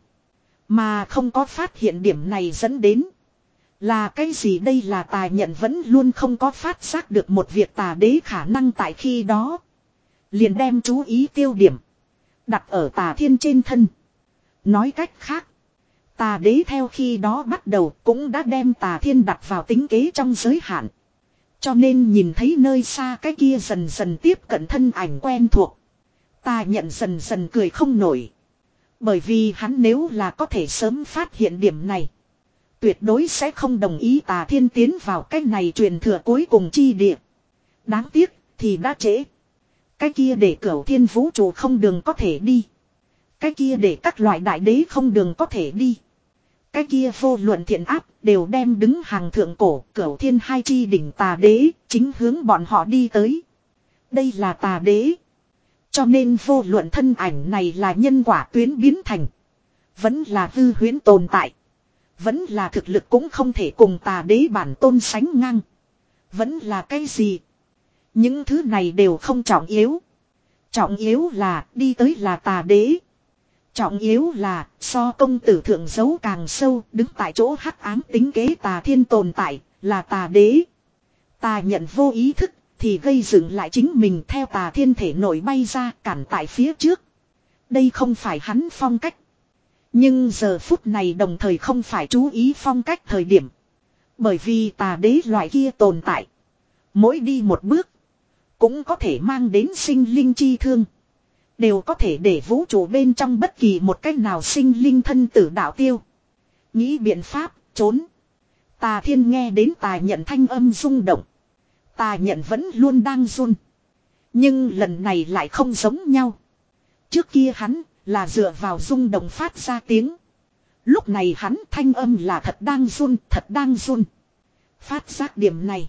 Mà không có phát hiện điểm này dẫn đến là cái gì đây, là tà nhận vẫn luôn không có phát giác được một việc tà đế khả năng tại khi đó. Liền đem chú ý tiêu điểm đặt ở tà thiên trên thân. Nói cách khác, tà đế theo khi đó bắt đầu cũng đã đem tà thiên đặt vào tính kế trong giới hạn. Cho nên nhìn thấy nơi xa cái kia dần dần tiếp cận thân ảnh quen thuộc, tà nhận dần dần cười không nổi. Bởi vì hắn nếu là có thể sớm phát hiện điểm này, tuyệt đối sẽ không đồng ý tà thiên tiến vào cái này truyền thừa cuối cùng chi địa. Đáng tiếc thì đã trễ. Cái kia để Cửu Thiên vũ trụ không đường có thể đi. Cái kia để các loại đại đế không đường có thể đi. Cái kia vô luận thiện áp đều đem đứng hàng thượng cổ Cửu Thiên hai chi đỉnh tà đế chính hướng bọn họ đi tới. Đây là tà đế. Cho nên vô luận thân ảnh này là nhân quả tuyến biến thành, vẫn là hư huyễn tồn tại, vẫn là thực lực cũng không thể cùng tà đế bản tôn sánh ngang, vẫn là cái gì, những thứ này đều không trọng yếu. Trọng yếu là đi tới là tà đế. Trọng yếu là so công tử thượng dấu càng sâu, đứng tại chỗ hắc ám tính kế tà thiên tồn tại là tà đế. Tà nhận vô ý thức thì gây dựng lại chính mình theo tà thiên thể nổi bay ra cản tại phía trước. Đây không phải hắn phong cách. Nhưng giờ phút này đồng thời không phải chú ý phong cách thời điểm. Bởi vì tà đế loại kia tồn tại, mỗi đi một bước cũng có thể mang đến sinh linh chi thương. Đều có thể để vũ trụ bên trong bất kỳ một cách nào sinh linh thân tử đạo tiêu. Nghĩ biện pháp trốn. Tà thiên nghe đến tà nhận thanh âm rung động. Tà nhận vẫn luôn đang run. Nhưng lần này lại không giống nhau. Trước kia hắn là dựa vào rung động phát ra tiếng. Lúc này hắn thanh âm là thật đang run, thật đang run. Phát giác điểm này,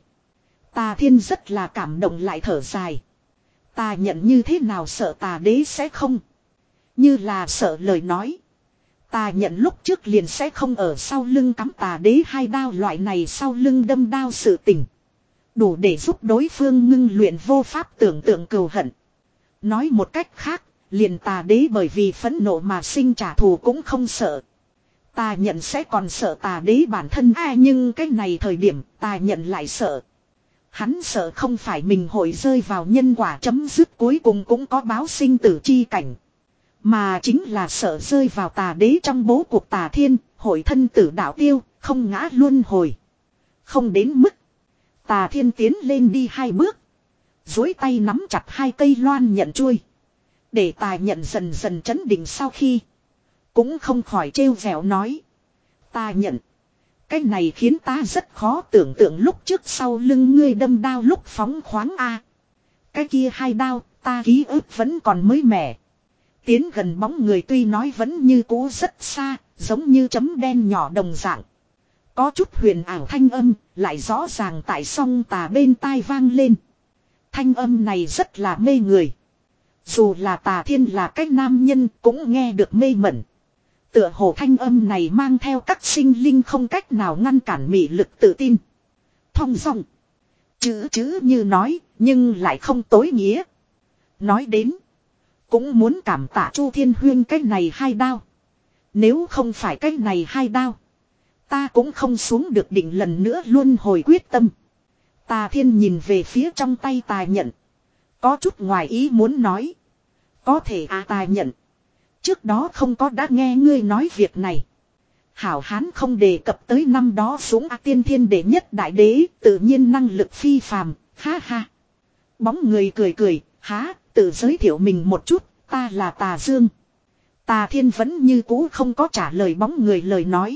tà thiên rất là cảm động lại thở dài. Tà nhận như thế nào sợ tà đế sẽ không. Như là sợ lời nói, tà nhận lúc trước liền sẽ không ở sau lưng cắm tà đế hai đao loại này sau lưng đâm đao sự tình. Đủ để giúp đối phương ngưng luyện vô pháp tưởng tượng cừu hận. Nói một cách khác, liền tà đế bởi vì phẫn nộ mà sinh trả thù cũng không sợ. Tà nhận sẽ còn sợ tà đế bản thân à, nhưng cái này thời điểm tà nhận lại sợ. Hắn sợ không phải mình hội rơi vào nhân quả chấm dứt cuối cùng cũng có báo sinh tử chi cảnh. Mà chính là sợ rơi vào tà đế trong bố cuộc tà thiên, hội thân tử đạo tiêu, không ngã luân hồi. Không đến mức. Tà thiên tiến lên đi hai bước, duỗi tay nắm chặt hai cây loan nhận chuôi. Để tà nhận dần dần trấn định sau khi, cũng không khỏi trêu vẻo nói. Ta nhận. Cái này khiến ta rất khó tưởng tượng lúc trước sau lưng ngươi đâm đao lúc phóng khoáng a. Cái kia hai đao, ta ký ức vẫn còn mới mẻ. Tiến gần bóng người tuy nói vẫn như cũ rất xa, giống như chấm đen nhỏ đồng dạng. Có chút huyền ảo thanh âm, lại rõ ràng tại song tà bên tai vang lên. Thanh âm này rất là mê người. Dù là tà thiên là cái nam nhân cũng nghe được mê mẩn. Tựa hồ thanh âm này mang theo các sinh linh không cách nào ngăn cản mị lực tự tin. Thong dong. Chữ chữ như nói, nhưng lại không tối nghĩa. Nói đến, cũng muốn cảm tạ Chu Thiên Huyên cái này hai đao. Nếu không phải cái này hai đao, ta cũng không xuống được đỉnh lần nữa luôn hồi quyết tâm. Tà thiên nhìn về phía trong tay tà nhận. Có chút ngoài ý muốn nói. Có thể à tà nhận. Trước đó không có đã nghe ngươi nói việc này. Hảo hán không đề cập tới năm đó xuống A tiên thiên đệ nhất đại đế, tự nhiên năng lực phi phàm, ha ha. Bóng người cười cười, há, tự giới thiệu mình một chút, ta là Tà Dương. Tà thiên vẫn như cũ không có trả lời bóng người lời nói.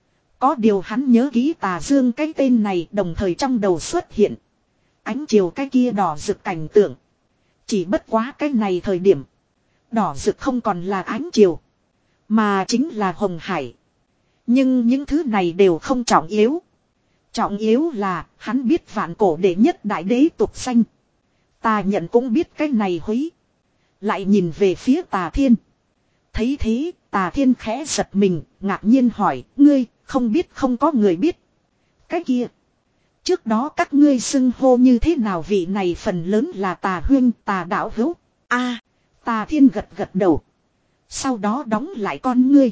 Có điều hắn nhớ kỹ Tà Dương cái tên này, đồng thời trong đầu xuất hiện ánh chiều cái kia đỏ rực cảnh tượng. Chỉ bất quá cái này thời điểm, đỏ rực không còn là ánh chiều, mà chính là hồng hải. Nhưng những thứ này đều không trọng yếu. Trọng yếu là hắn biết vạn cổ đệ nhất đại đế tục danh. Tà Nhận cũng biết cái này húy. Lại nhìn về phía Tà Thiên. Thấy thế, Tà Thiên khẽ giật mình, ngạc nhiên hỏi, ngươi, không biết không có người biết. Cái kia. Trước đó các ngươi xưng hô như thế nào, vị này phần lớn là Tà huynh, Tà đạo hữu. A, Tà Thiên gật gật đầu. Sau đó đóng lại con ngươi.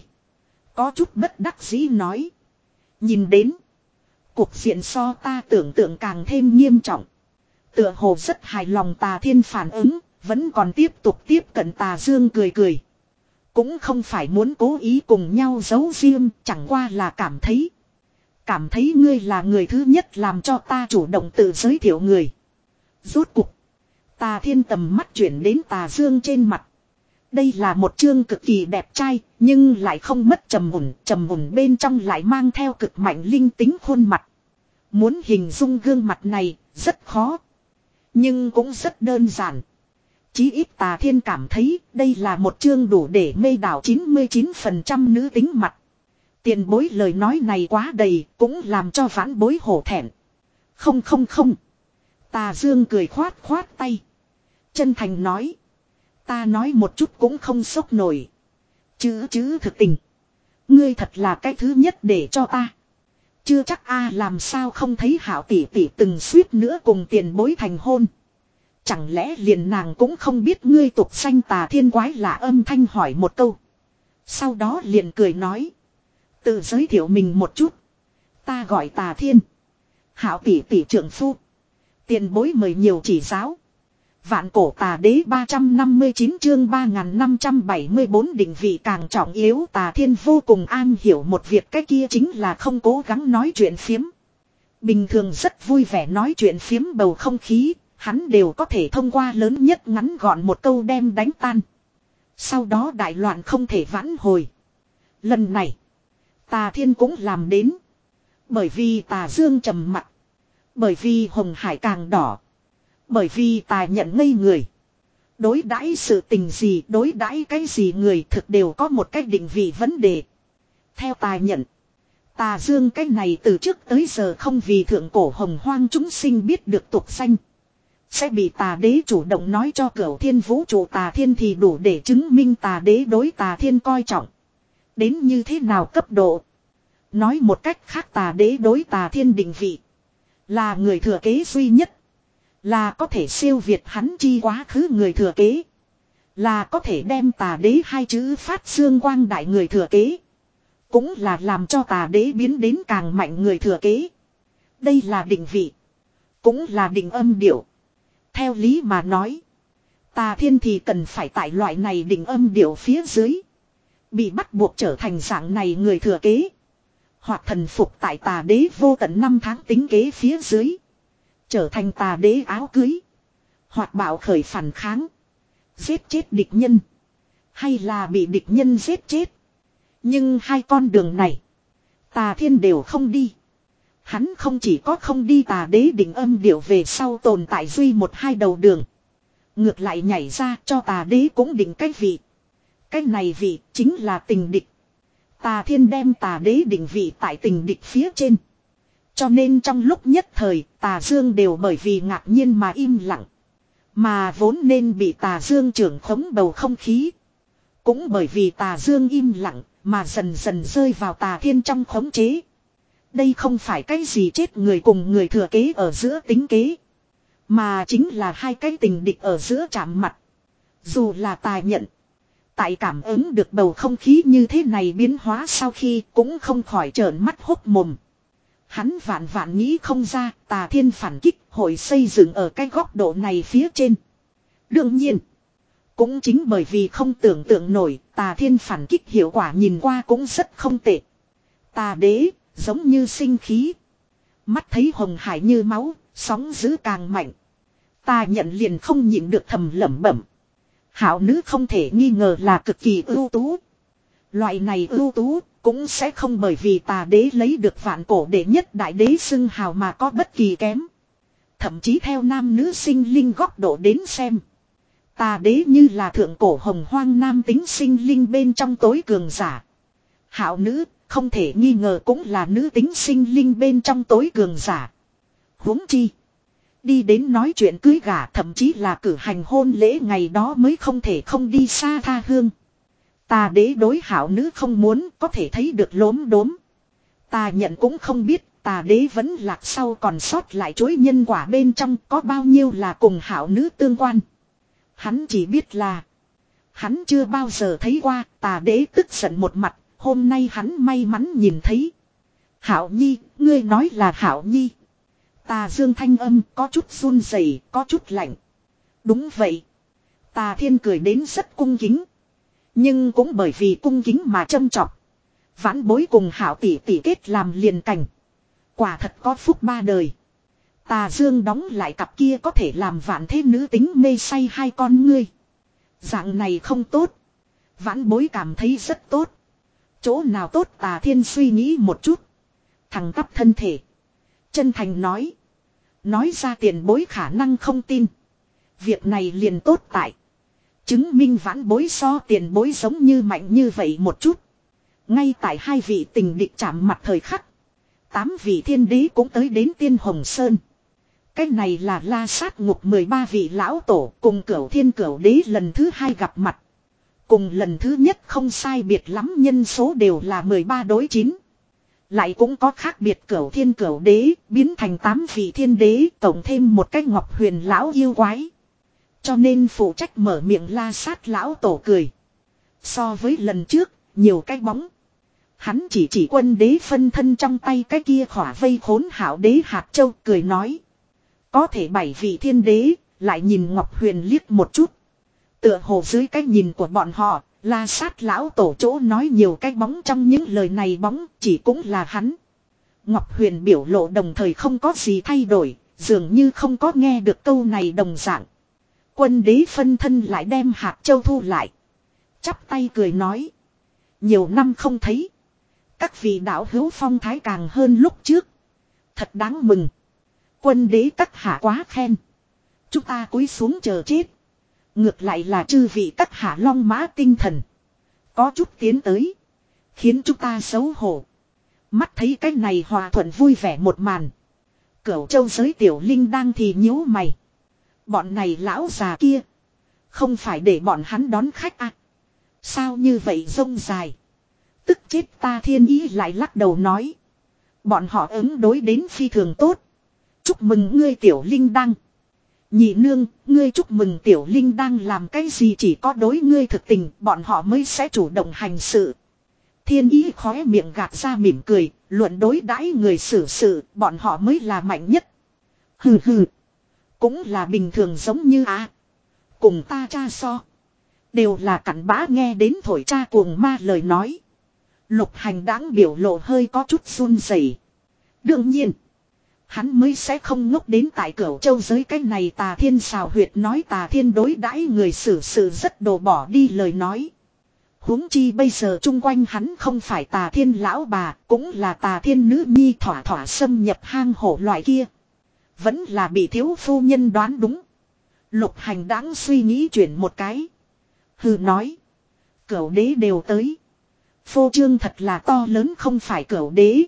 Có chút bất đắc dĩ nói. Nhìn đến. Cuộc diện so ta tưởng tượng càng thêm nghiêm trọng. Tựa hồ rất hài lòng Tà Thiên phản ứng. Vẫn còn tiếp tục tiếp cận Tà Dương cười cười. Cũng không phải muốn cố ý cùng nhau giấu riêng. Chẳng qua là cảm thấy. Cảm thấy ngươi là người thứ nhất làm cho ta chủ động tự giới thiệu người. Rốt cuộc. Tà Thiên tầm mắt chuyển đến Tà Dương trên mặt. Đây là một chương cực kỳ đẹp trai, nhưng lại không mất trầm mùn, trầm mùn bên trong lại mang theo cực mạnh linh tính khuôn mặt. Muốn hình dung gương mặt này, rất khó. Nhưng cũng rất đơn giản. Chí ít Tà Thiên cảm thấy đây là một chương đủ để mê đảo chín mươi chín phần trăm nữ tính mặt. Tiền bối lời nói này quá đầy, cũng làm cho vãn bối hổ thẹn. Không không không. Tà Dương cười khoát khoát tay. Chân thành nói. Ta nói một chút cũng không sốc nổi. Chứ chứ thực tình. Ngươi thật là cái thứ nhất để cho ta. Chưa chắc a làm sao không thấy Hảo tỷ tỷ từng suýt nữa cùng tiền bối thành hôn. Chẳng lẽ liền nàng cũng không biết ngươi tục danh. Tà Thiên quái lạ âm thanh hỏi một câu. Sau đó liền cười nói. Tự giới thiệu mình một chút. Ta gọi Tà Thiên. Hảo tỷ tỷ trưởng phu. Tiền bối mời nhiều chỉ giáo. Vạn cổ Tà Đế ba trăm năm mươi chín chương ba nghìn năm trăm bảy mươi bốn định vị càng trọng yếu. Tà Thiên vô cùng an hiểu một việc, cái kia chính là không cố gắng nói chuyện phiếm. Bình thường rất vui vẻ nói chuyện phiếm bầu không khí, hắn đều có thể thông qua lớn nhất ngắn gọn một câu đem đánh tan. Sau đó đại loạn không thể vãn hồi. Lần này, Tà Thiên cũng làm đến. Bởi vì Tà Dương trầm mặc. Bởi vì Hồng Hải càng đỏ. Bởi vì Tà Nhận ngây người. Đối đãi sự tình gì, đối đãi cái gì người thực đều có một cách định vị vấn đề. Theo Tà Nhận, Tà Dương cái này từ trước tới giờ không vì thượng cổ hồng hoang chúng sinh biết được tục danh. Sẽ bị Tà Đế chủ động nói cho Cửu Thiên vũ trụ. Tà Thiên thì đủ để chứng minh Tà Đế đối Tà Thiên coi trọng. Đến như thế nào cấp độ. Nói một cách khác, Tà Đế đối Tà Thiên định vị là người thừa kế duy nhất. Là có thể siêu việt hắn chi quá khứ người thừa kế. Là có thể đem Tà Đế hai chữ phát dương quang đại người thừa kế. Cũng là làm cho Tà Đế biến đến càng mạnh người thừa kế. Đây là định vị. Cũng là định âm điệu. Theo lý mà nói, Tà Thiên thì cần phải tại loại này định âm điệu phía dưới. Bị bắt buộc trở thành dạng này người thừa kế. Hoặc thần phục tại Tà Đế vô tận năm tháng tính kế phía dưới. Trở thành Tà Đế áo cưới. Hoặc bạo khởi phản kháng. Giết chết địch nhân. Hay là bị địch nhân giết chết. Nhưng hai con đường này, Tà Thiên đều không đi. Hắn không chỉ có không đi Tà Đế định âm điệu về sau tồn tại duy một hai đầu đường. Ngược lại nhảy ra cho Tà Đế cũng định cái vị. Cái này vị chính là tình địch. Tà Thiên đem Tà Đế định vị tại tình địch phía trên. Cho nên trong lúc nhất thời, Tà Dương đều bởi vì ngạc nhiên mà im lặng. Mà vốn nên bị Tà Dương trưởng khống bầu không khí. Cũng bởi vì Tà Dương im lặng, mà dần dần rơi vào Tà Thiên trong khống chế. Đây không phải cái gì chết người cùng người thừa kế ở giữa tính kế. Mà chính là hai cái tình địch ở giữa chạm mặt. Dù là Tà Nhận. Tại cảm ứng được bầu không khí như thế này biến hóa sau khi cũng không khỏi trợn mắt hốc mồm. Hắn vạn vạn nghĩ không ra Tà Thiên phản kích hội xây dựng ở cái góc độ này phía trên. Đương nhiên, cũng chính bởi vì không tưởng tượng nổi Tà Thiên phản kích hiệu quả nhìn qua cũng rất không tệ. Tà Đế giống như sinh khí. Mắt thấy hồng hải như máu, sóng dữ càng mạnh. Tà Nhận liền không nhịn được thầm lẩm bẩm. Hảo nữ không thể nghi ngờ là cực kỳ ưu tú. Loại này ưu tú cũng sẽ không bởi vì Tà Đế lấy được vạn cổ đệ nhất đại đế xưng hào mà có bất kỳ kém. Thậm chí theo nam nữ sinh linh góc độ đến xem, Tà Đế như là thượng cổ hồng hoang nam tính sinh linh bên trong tối cường giả. Hảo nữ, không thể nghi ngờ cũng là nữ tính sinh linh bên trong tối cường giả. Huống chi. Đi đến nói chuyện cưới gả thậm chí là cử hành hôn lễ ngày đó mới không thể không đi xa tha hương. Tà đế đối hảo nữ không muốn có thể thấy được lốm đốm. Tà nhận cũng không biết tà đế vẫn lạc sau còn sót lại chuỗi nhân quả bên trong có bao nhiêu là cùng hảo nữ tương quan. Hắn chỉ biết là hắn chưa bao giờ thấy qua tà đế tức giận một mặt, hôm nay hắn may mắn nhìn thấy. Hảo nhi, ngươi nói là hảo nhi. Tà dương thanh âm có chút run rẩy, có chút lạnh. Đúng vậy. Tà thiên cười đến rất cung kính. Nhưng cũng bởi vì cung kính mà châm chọc. Vãn bối cùng hảo tỷ tỷ kết làm liền cảnh. Quả thật có phúc ba đời. Tà dương đóng lại cặp kia có thể làm vạn thế nữ tính mê say hai con ngươi. Dạng này không tốt. Vãn bối cảm thấy rất tốt. Chỗ nào tốt tà thiên suy nghĩ một chút. Thẳng tắp thân thể. Chân thành nói. Nói ra tiền bối khả năng không tin. Việc này liền tốt tại. Chứng minh vãn bối so tiền bối giống như mạnh như vậy một chút. Ngay tại hai vị tình địch chạm mặt thời khắc. Tám vị thiên đế cũng tới đến Tiên Hồng Sơn. Cái này là La Sát Ngục mười ba vị lão tổ cùng Cửu Thiên Cửu Đế lần thứ hai gặp mặt. Cùng lần thứ nhất không sai biệt lắm nhân số đều là mười ba đối chín. Lại cũng có khác biệt Cửu Thiên Cửu Đế biến thành tám vị thiên đế tổng thêm một cái Ngọc Huyền lão yêu quái. Cho nên phụ trách mở miệng La Sát lão tổ cười. So với lần trước, nhiều cái bóng. Hắn chỉ chỉ quân đế phân thân trong tay cái kia khỏa vây khốn hảo đế hạt châu cười nói. Có thể bảy vị thiên đế, lại nhìn Ngọc Huyền liếc một chút. Tựa hồ dưới cái nhìn của bọn họ, La Sát lão tổ chỗ nói nhiều cái bóng trong những lời này bóng chỉ cũng là hắn. Ngọc Huyền biểu lộ đồng thời không có gì thay đổi, dường như không có nghe được câu này đồng dạng. Quân đế phân thân lại đem hạt châu thu lại. Chắp tay cười nói. Nhiều năm không thấy. Các vị đạo hữu phong thái càng hơn lúc trước. Thật đáng mừng. Quân đế các hạ quá khen. Chúng ta cúi xuống chờ chết. Ngược lại là chư vị các hạ long mã tinh thần. Có chút tiến tới. Khiến chúng ta xấu hổ. Mắt thấy cái này hòa thuận vui vẻ một màn. Cửu châu giới tiểu linh đang thì nhíu mày. Bọn này lão già kia. Không phải để bọn hắn đón khách à. Sao như vậy rông dài. Tức chết ta thiên ý lại lắc đầu nói. Bọn họ ứng đối đến phi thường tốt. Chúc mừng ngươi tiểu linh đăng. Nhị nương, ngươi chúc mừng tiểu linh đang làm cái gì chỉ có đối ngươi thực tình, bọn họ mới sẽ chủ động hành sự. Thiên ý khóe miệng gạt ra mỉm cười, luận đối đãi người xử sự, bọn họ mới là mạnh nhất. Hừ hừ, cũng là bình thường giống như á. À. Cùng ta cha so. Đều là cặn bã nghe đến thổi cha cuồng ma lời nói. Lục hành đáng biểu lộ hơi có chút run rẩy. Đương nhiên. Hắn mới sẽ không ngốc đến tại Cửu Châu giới cái này Tà Thiên xào huyệt nói Tà Thiên đối đãi người xử sự rất đồ bỏ đi lời nói. Huống chi bây giờ chung quanh hắn không phải Tà Thiên lão bà, cũng là Tà Thiên nữ nhi thỏa thỏa xâm nhập hang hổ loại kia. Vẫn là bị thiếu phu nhân đoán đúng. Lục hành đáng suy nghĩ chuyển một cái. Hừ nói. Cửu đế đều tới. Phô trương thật là to lớn không phải cửu đế.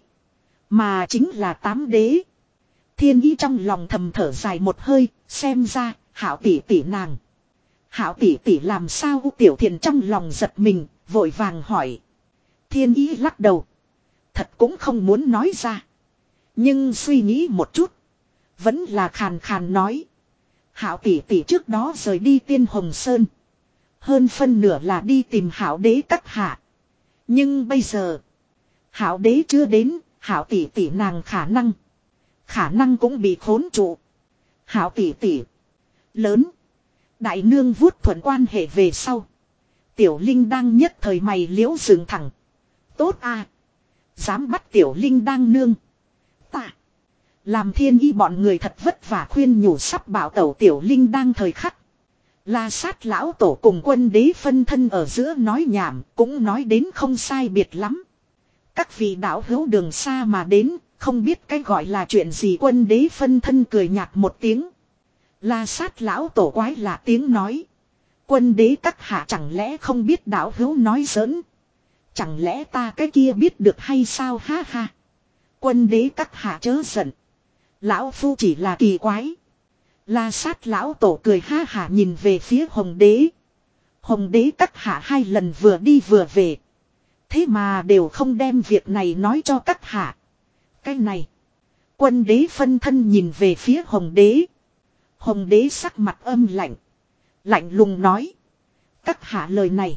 Mà chính là tám đế. Thiên ý trong lòng thầm thở dài một hơi, xem ra, hảo tỷ tỷ nàng. Hảo tỷ tỷ làm sao U Tiểu Thiền trong lòng giật mình, vội vàng hỏi. Thiên ý lắc đầu. Thật cũng không muốn nói ra. Nhưng suy nghĩ một chút. Vẫn là khàn khàn nói. Hảo tỷ tỷ trước đó rời đi Tiên Hồng Sơn. Hơn phân nửa là đi tìm hảo đế các hạ. Nhưng bây giờ. Hảo đế chưa đến, hảo tỷ tỷ nàng khả năng. Khả năng cũng bị khốn trụ. Hảo tỷ tỷ. Lớn. Đại nương vuốt thuận quan hệ về sau. Tiểu Linh đang nhất thời mày liễu dựng thẳng. Tốt à. Dám bắt Tiểu Linh đang nương. Tạ. Làm thiên ý bọn người thật vất vả khuyên nhủ sắp bảo tẩu Tiểu Linh đang thời khắc. La Sát lão tổ cùng quân đế phân thân ở giữa nói nhảm cũng nói đến không sai biệt lắm. Các vị đạo hữu đường xa mà đến. Không biết cái gọi là chuyện gì quân đế phân thân cười nhạt một tiếng. La Sát lão tổ quái lạ tiếng nói. Quân đế các hạ chẳng lẽ không biết đạo hữu nói giỡn. Chẳng lẽ ta cái kia biết được hay sao ha ha. Quân đế các hạ chớ giận. Lão phu chỉ là kỳ quái. La Sát lão tổ cười ha hả nhìn về phía Hồng đế. Hồng đế các hạ hai lần vừa đi vừa về. Thế mà đều không đem việc này nói cho các hạ. Cái này. Quân đế phân thân nhìn về phía Hồng đế. Hồng đế sắc mặt âm lạnh. Lạnh lùng nói. Các hạ lời này.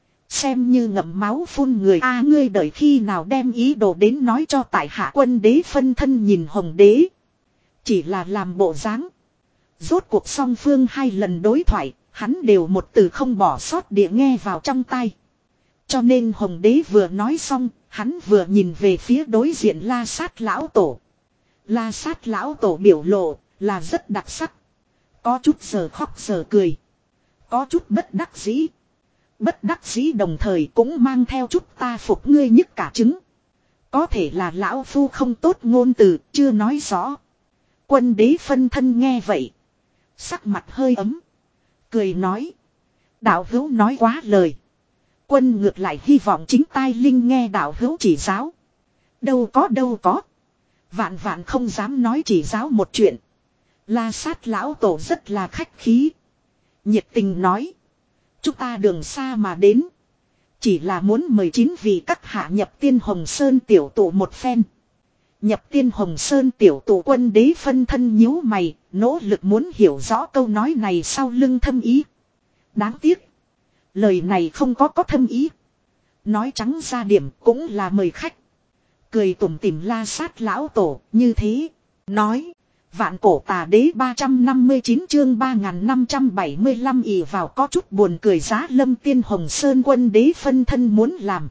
Xem như ngậm máu phun người. A ngươi đợi khi nào đem ý đồ đến nói cho tại hạ. Quân đế phân thân nhìn Hồng đế. Chỉ là làm bộ dáng. Rốt cuộc song phương hai lần đối thoại. Hắn đều một từ không bỏ sót địa nghe vào trong tai. Cho nên Hồng đế vừa nói xong. Hắn vừa nhìn về phía đối diện La Sát lão tổ. La Sát lão tổ biểu lộ là rất đặc sắc. Có chút giờ khóc giờ cười. Có chút bất đắc dĩ. Bất đắc dĩ đồng thời cũng mang theo chút ta phục ngươi nhất cả trứng. Có thể là lão phu không tốt ngôn từ, chưa nói rõ. Quân đế phân thân nghe vậy. Sắc mặt hơi ấm. Cười nói. Đạo hữu nói quá lời. Quân ngược lại hy vọng chính tai linh nghe đạo hữu chỉ giáo. Đâu có đâu có. Vạn vạn không dám nói chỉ giáo một chuyện. La Sát lão tổ rất là khách khí. Nhiệt tình nói. Chúng ta đường xa mà đến. Chỉ là muốn mời chín vị các hạ nhập tiên Hồng Sơn tiểu tụ một phen. Nhập tiên Hồng Sơn tiểu tụ quân đế phân thân nhíu mày. Nỗ lực muốn hiểu rõ câu nói này sau lưng thâm ý. Đáng tiếc. Lời này không có có thâm ý. Nói trắng ra điểm cũng là mời khách. Cười tủm tỉm La Sát lão tổ như thế. Nói. Vạn cổ tà đế ba trăm năm mươi chín chương ba nghìn năm trăm bảy mươi lăm ỉ vào có chút buồn cười giá lâm tiên Hồng Sơn quân đế phân thân muốn làm.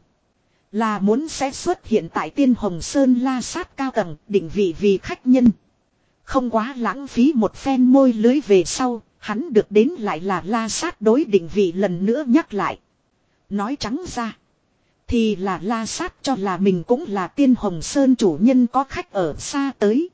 Là muốn sẽ xuất hiện tại tiên Hồng Sơn La Sát cao tầng định vị vì khách nhân. Không quá lãng phí một phen môi lưới về sau, hắn được đến lại là La Sát đối định vị lần nữa nhắc lại. Nói trắng ra. Thì là La Sát cho là mình cũng là tiên Hồng Sơn chủ nhân có khách ở xa tới.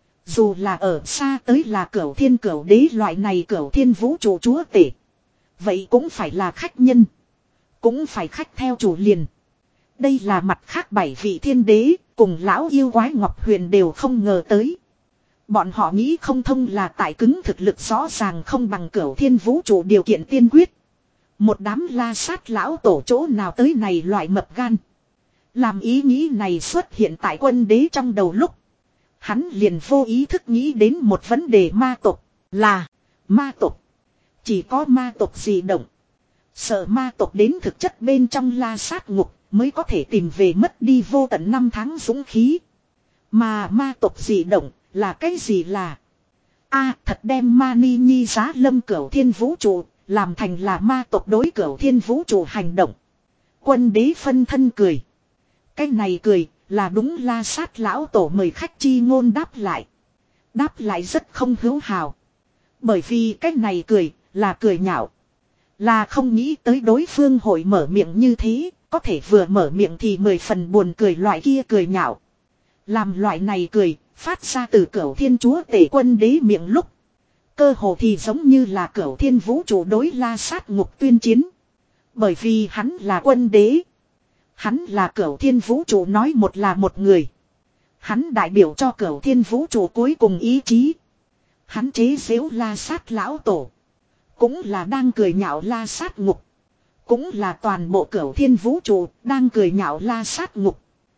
Dù là ở xa tới là cửu thiên cửu đế loại này cửu thiên vũ trụ chúa tể. Vậy cũng phải là khách nhân. Cũng phải khách theo chủ liền. Đây là mặt khác bảy vị thiên đế, cùng lão yêu quái Ngọc Huyền đều không ngờ tới. Bọn họ nghĩ không thông là tại cứng thực lực rõ ràng không bằng cửu thiên vũ trụ điều kiện tiên quyết. Một đám La Sát lão tổ chỗ nào tới này loại mập gan. Làm ý nghĩ này xuất hiện tại quân đế trong đầu lúc. Hắn liền vô ý thức nghĩ đến một vấn đề ma tộc. Là ma tộc. Chỉ có ma tộc gì động. Sợ ma tộc đến thực chất bên trong La Sát ngục mới có thể tìm về mất đi vô tận năm tháng dũng khí. Mà ma tộc gì động là cái gì là. A thật đem ma ni nhi giá lâm cửu thiên vũ trụ. Làm thành là ma tộc đối cửu thiên vũ trụ hành động. Quân đế phân thân cười. Cái này cười là đúng La Sát lão tổ mời khách chi ngôn đáp lại. Đáp lại rất không hữu hào. Bởi vì cái này cười là cười nhạo. Là không nghĩ tới đối phương hội mở miệng như thế. Có thể vừa mở miệng thì mười phần buồn cười loại kia cười nhạo. Làm loại này cười phát ra từ cửu thiên chúa tể quân đế miệng lúc. Cơ hồ thì giống như là cửu thiên vũ trụ đối La Sát ngục tuyên chiến. Bởi vì hắn là quân đế. Hắn là cửu thiên vũ trụ nói một là một người. Hắn đại biểu cho cửu thiên vũ trụ cuối cùng ý chí. Hắn chế giễu La Sát lão tổ. Cũng là đang cười nhạo La Sát ngục. Cũng là toàn bộ cửu thiên vũ trụ đang cười nhạo La Sát ngục.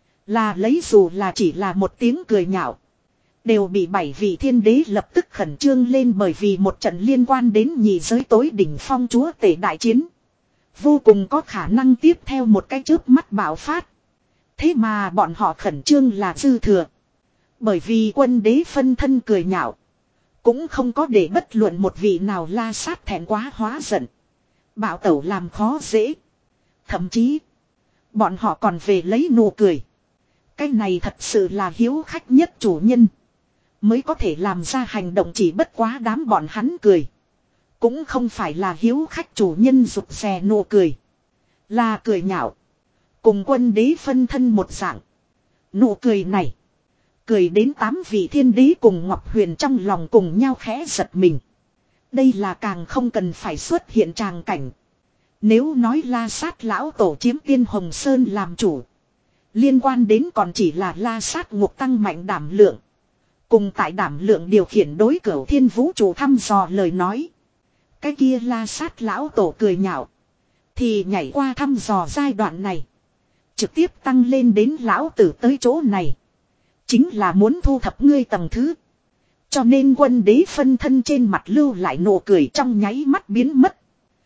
Là lấy dù là chỉ là một tiếng cười nhạo. Đều bị bảy vị thiên đế lập tức khẩn trương lên bởi vì một trận liên quan đến nhị giới tối đỉnh phong chúa tể đại chiến. Vô cùng có khả năng tiếp theo một cái chớp mắt bạo phát. Thế mà bọn họ khẩn trương là dư thừa. Bởi vì quân đế phân thân cười nhạo. Cũng không có để bất luận một vị nào La Sát thẹn quá hóa giận. Bạo tẩu làm khó dễ. Thậm chí. Bọn họ còn về lấy nụ cười. Cái này thật sự là hiếu khách nhất chủ nhân. Mới có thể làm ra hành động chỉ bất quá đám bọn hắn cười. Cũng không phải là hiếu khách chủ nhân rụt rè nụ cười. Là cười nhạo. Cùng quân đế phân thân một dạng. Nụ cười này. Cười đến tám vị thiên đế cùng Ngọc Huyền trong lòng cùng nhau khẽ giật mình. Đây là càng không cần phải xuất hiện tràng cảnh. Nếu nói La Sát lão tổ chiếm Tiên Hồng Sơn làm chủ. Liên quan đến còn chỉ là La Sát ngục tăng mạnh đảm lượng. Cùng tại đảm lượng điều khiển đối cửu thiên vũ trụ thăm dò lời nói. Cái kia La Sát lão tổ cười nhạo. Thì nhảy qua thăm dò giai đoạn này. Trực tiếp tăng lên đến lão tử tới chỗ này. Chính là muốn thu thập ngươi tầng thứ. Cho nên quân đế phân thân trên mặt lưu lại nụ cười trong nháy mắt biến mất.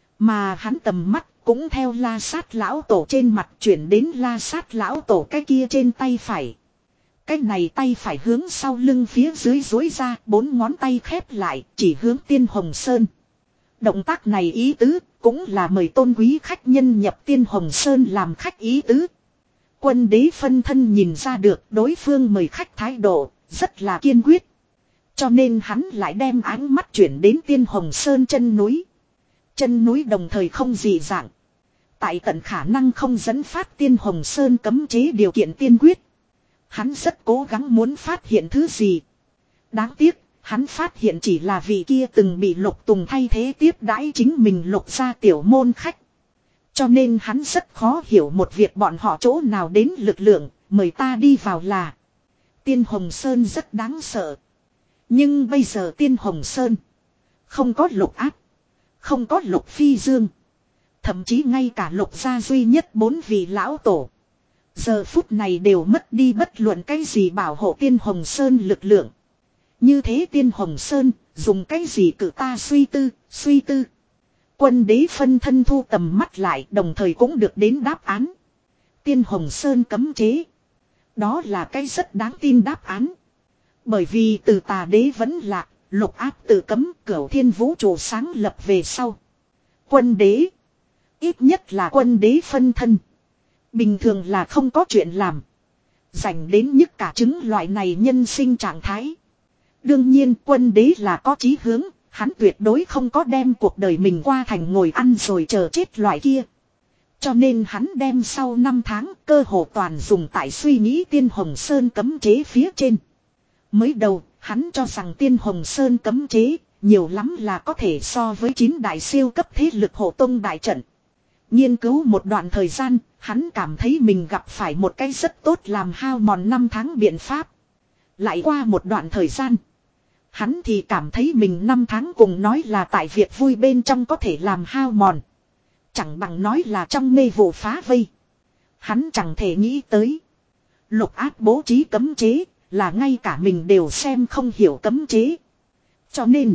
Mà hắn tầm mắt cũng theo La Sát lão tổ trên mặt chuyển đến La Sát lão tổ cái kia trên tay phải. Cái này tay phải hướng sau lưng phía dưới dối ra, bốn ngón tay khép lại, chỉ hướng Tiên Hồng Sơn. Động tác này ý tứ, cũng là mời tôn quý khách nhân nhập Tiên Hồng Sơn làm khách ý tứ. Quân đế phân thân nhìn ra được đối phương mời khách thái độ, rất là kiên quyết. Cho nên hắn lại đem ánh mắt chuyển đến Tiên Hồng Sơn chân núi. Chân núi đồng thời không dị dạng. Tại tận khả năng không dẫn phát Tiên Hồng Sơn cấm chế điều kiện tiên quyết. Hắn rất cố gắng muốn phát hiện thứ gì. Đáng tiếc, hắn phát hiện chỉ là vị kia từng bị Lục Tùng thay thế tiếp đãi chính mình Lục gia tiểu môn khách. Cho nên hắn rất khó hiểu một việc bọn họ chỗ nào đến lực lượng, mời ta đi vào là. Tiên Hồng Sơn rất đáng sợ. Nhưng bây giờ Tiên Hồng Sơn không có Lục Áp, không có Lục Phi Dương. Thậm chí ngay cả Lục gia duy nhất bốn vị lão tổ. Giờ phút này đều mất đi bất luận cái gì bảo hộ Tiên Hồng Sơn lực lượng. Như thế Tiên Hồng Sơn dùng cái gì cử ta suy tư, suy tư. Quân đế phân thân thu tầm mắt lại đồng thời cũng được đến đáp án. Tiên Hồng Sơn cấm chế. Đó là cái rất đáng tin đáp án. Bởi vì từ tà đế vẫn lạc, Lục Áp tự cấm cửu thiên vũ trụ sáng lập về sau. Quân đế. Ít nhất là quân đế phân thân. Bình thường là không có chuyện làm. Dành đến nhất cả chứng loại này nhân sinh trạng thái. Đương nhiên quân đế là có chí hướng. Hắn tuyệt đối không có đem cuộc đời mình qua thành ngồi ăn rồi chờ chết loại kia. Cho nên hắn đem sau năm tháng cơ hồ toàn dùng tại suy nghĩ Tiên Hồng Sơn cấm chế phía trên. Mới đầu, hắn cho rằng Tiên Hồng Sơn cấm chế, nhiều lắm là có thể so với chín đại siêu cấp thế lực hộ tông đại trận. Nghiên cứu một đoạn thời gian, hắn cảm thấy mình gặp phải một cái rất tốt làm hao mòn năm tháng biện pháp. Lại qua một đoạn thời gian, hắn thì cảm thấy mình năm tháng cùng nói là tại việc vui bên trong có thể làm hao mòn. Chẳng bằng nói là trong mê vụ phá vây. Hắn chẳng thể nghĩ tới. Lục Áp bố trí cấm chế, là ngay cả mình đều xem không hiểu cấm chế. Cho nên,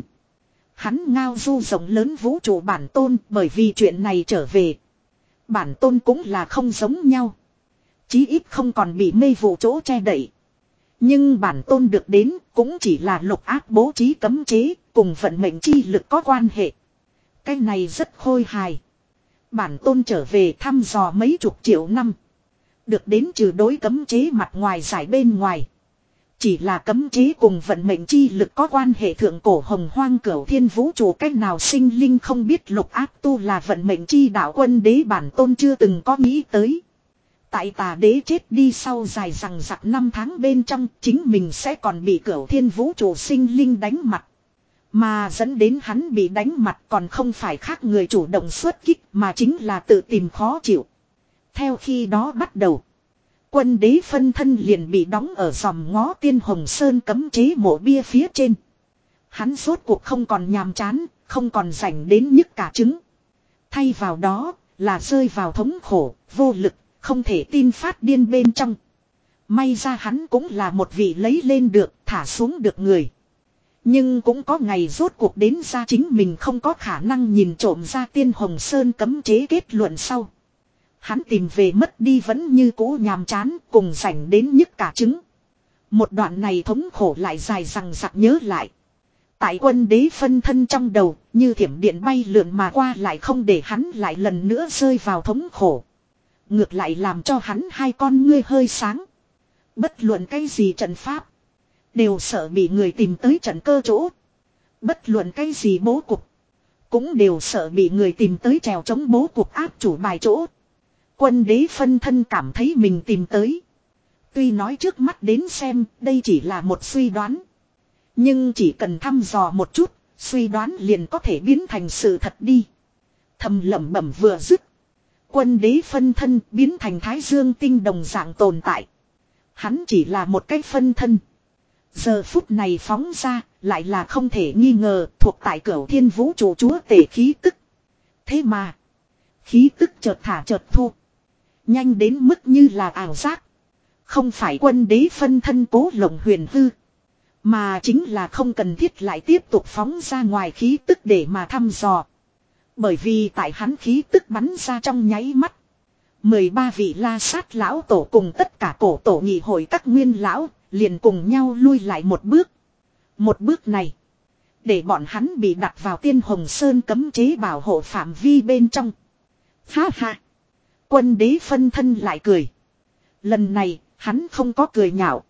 hắn ngao du rộng lớn vũ trụ bản tôn bởi vì chuyện này trở về. Bản tôn cũng là không giống nhau. Chí ít không còn bị mê vụ chỗ che đậy. Nhưng bản tôn được đến cũng chỉ là Lục Áp bố trí cấm chế, cùng vận mệnh chi lực có quan hệ. Cái này rất khôi hài. Bản tôn trở về thăm dò mấy chục triệu năm. Được đến trừ đối cấm chế mặt ngoài giải bên ngoài. Chỉ là cấm chế cùng vận mệnh chi lực có quan hệ thượng cổ hồng hoang cửu thiên vũ trụ cách nào sinh linh không biết Lục Áp tu là vận mệnh chi đạo quân đế bản tôn chưa từng có nghĩ tới. Tại tà đế chết đi sau dài rằng giặc năm tháng bên trong chính mình sẽ còn bị cửu thiên vũ trụ sinh linh đánh mặt. Mà dẫn đến hắn bị đánh mặt còn không phải khác người chủ động xuất kích mà chính là tự tìm khó chịu. Theo khi đó bắt đầu, quân đế phân thân liền bị đóng ở dòm ngó Tiên Hồng Sơn cấm chế mộ bia phía trên. Hắn rốt cuộc không còn nhàm chán, không còn rảnh đến nhức cả trứng. Thay vào đó là rơi vào thống khổ, vô lực, không thể tin phát điên bên trong. May ra hắn cũng là một vị lấy lên được, thả xuống được người. Nhưng cũng có ngày rốt cuộc đến ra chính mình không có khả năng nhìn trộm ra Tiên Hồng Sơn cấm chế kết luận sau. Hắn tìm về mất đi vẫn như cũ nhàm chán cùng rảnh đến nhức cả trứng. Một đoạn này thống khổ lại dài rằng giặc nhớ lại. Tại quân đế phân thân trong đầu như thiểm điện bay lượn mà qua lại không để hắn lại lần nữa rơi vào thống khổ. Ngược lại làm cho hắn hai con ngươi hơi sáng. Bất luận cái gì trận pháp. Đều sợ bị người tìm tới trận cơ chỗ. Bất luận cái gì bố cục. Cũng đều sợ bị người tìm tới trèo chống bố cục áp chủ bài chỗ. Quân đế phân thân cảm thấy mình tìm tới. Tuy nói trước mắt đến xem đây chỉ là một suy đoán. Nhưng chỉ cần thăm dò một chút, suy đoán liền có thể biến thành sự thật đi. Thầm lẩm bẩm vừa dứt. Quân đế phân thân biến thành Thái Dương tinh đồng dạng tồn tại. Hắn chỉ là một cái phân thân. Giờ phút này phóng ra lại là không thể nghi ngờ thuộc tại Cửu Thiên Vũ Trụ chúa tể khí tức. Thế mà. Khí tức chợt thả chợt thu. Nhanh đến mức như là ảo giác. Không phải quân đế phân thân cố lộng huyền hư. Mà chính là không cần thiết lại tiếp tục phóng ra ngoài khí tức để mà thăm dò. Bởi vì tại hắn khí tức bắn ra trong nháy mắt. mười ba vị La Sát lão tổ cùng tất cả cổ tổ nghị hội các nguyên lão liền cùng nhau lui lại một bước. Một bước này. Để bọn hắn bị đặt vào Tiên Hồng Sơn cấm chế bảo hộ phạm vi bên trong. Ha ha. Quân đế phân thân lại cười. Lần này hắn không có cười nhạo.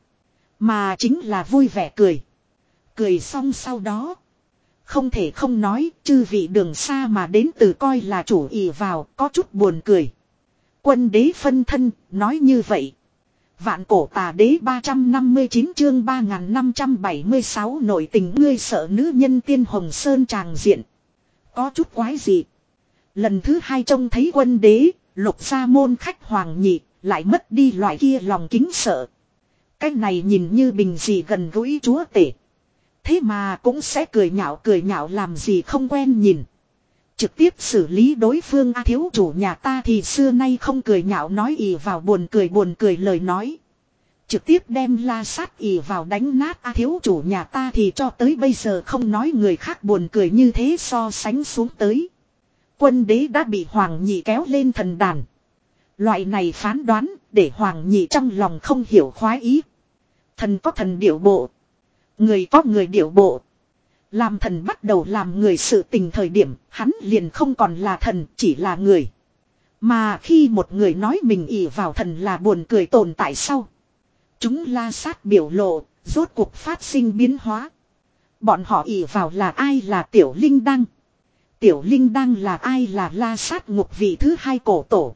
Mà chính là vui vẻ cười. Cười xong sau đó. Không thể không nói chư vị đường xa mà đến từ coi là chủ ỷ vào có chút buồn cười. Quân đế phân thân nói như vậy. Vạn cổ tà đế ba trăm năm mươi chín chương ba nghìn năm trăm bảy mươi sáu nội tình ngươi sợ nữ nhân Tiên Hồng Sơn tràng diện. Có chút quái gì. Lần thứ hai trông thấy quân đế, lục gia môn khách hoàng nhị, lại mất đi loại kia lòng kính sợ. Cái này nhìn như bình dị gần gũi chúa tể. Thế mà cũng sẽ cười nhạo cười nhạo làm gì không quen nhìn. Trực tiếp xử lý đối phương a thiếu chủ nhà ta thì xưa nay không cười nhạo nói ì vào buồn cười buồn cười lời nói. Trực tiếp đem La Sát ì vào đánh nát a thiếu chủ nhà ta thì cho tới bây giờ không nói người khác buồn cười như thế so sánh xuống tới. Quân đế đã bị Hoàng Nhị kéo lên thần đàn. Loại này phán đoán để Hoàng Nhị trong lòng không hiểu khoái ý. Thần có thần điệu bộ. Người có người điệu bộ. Làm thần bắt đầu làm người sự tình thời điểm, hắn liền không còn là thần, chỉ là người. Mà khi một người nói mình ỷ vào thần là buồn cười tồn tại sau. Chúng La Sát biểu lộ, rốt cuộc phát sinh biến hóa. Bọn họ ỷ vào là ai là Tiểu Linh Đăng. Tiểu Linh Đăng là ai là La Sát ngục vị thứ hai cổ tổ.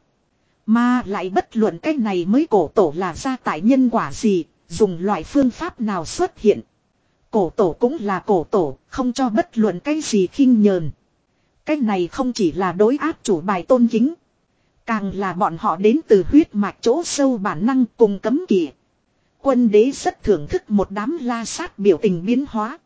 Mà lại bất luận cái này mới cổ tổ là ra tại nhân quả gì, dùng loại phương pháp nào xuất hiện. Cổ tổ cũng là cổ tổ, không cho bất luận cái gì khinh nhờn. Cái này không chỉ là đối áp chủ bài tôn kính. Càng là bọn họ đến từ huyết mạch chỗ sâu bản năng cùng cấm kỵ. Quân đế rất thưởng thức một đám La Sát biểu tình biến hóa.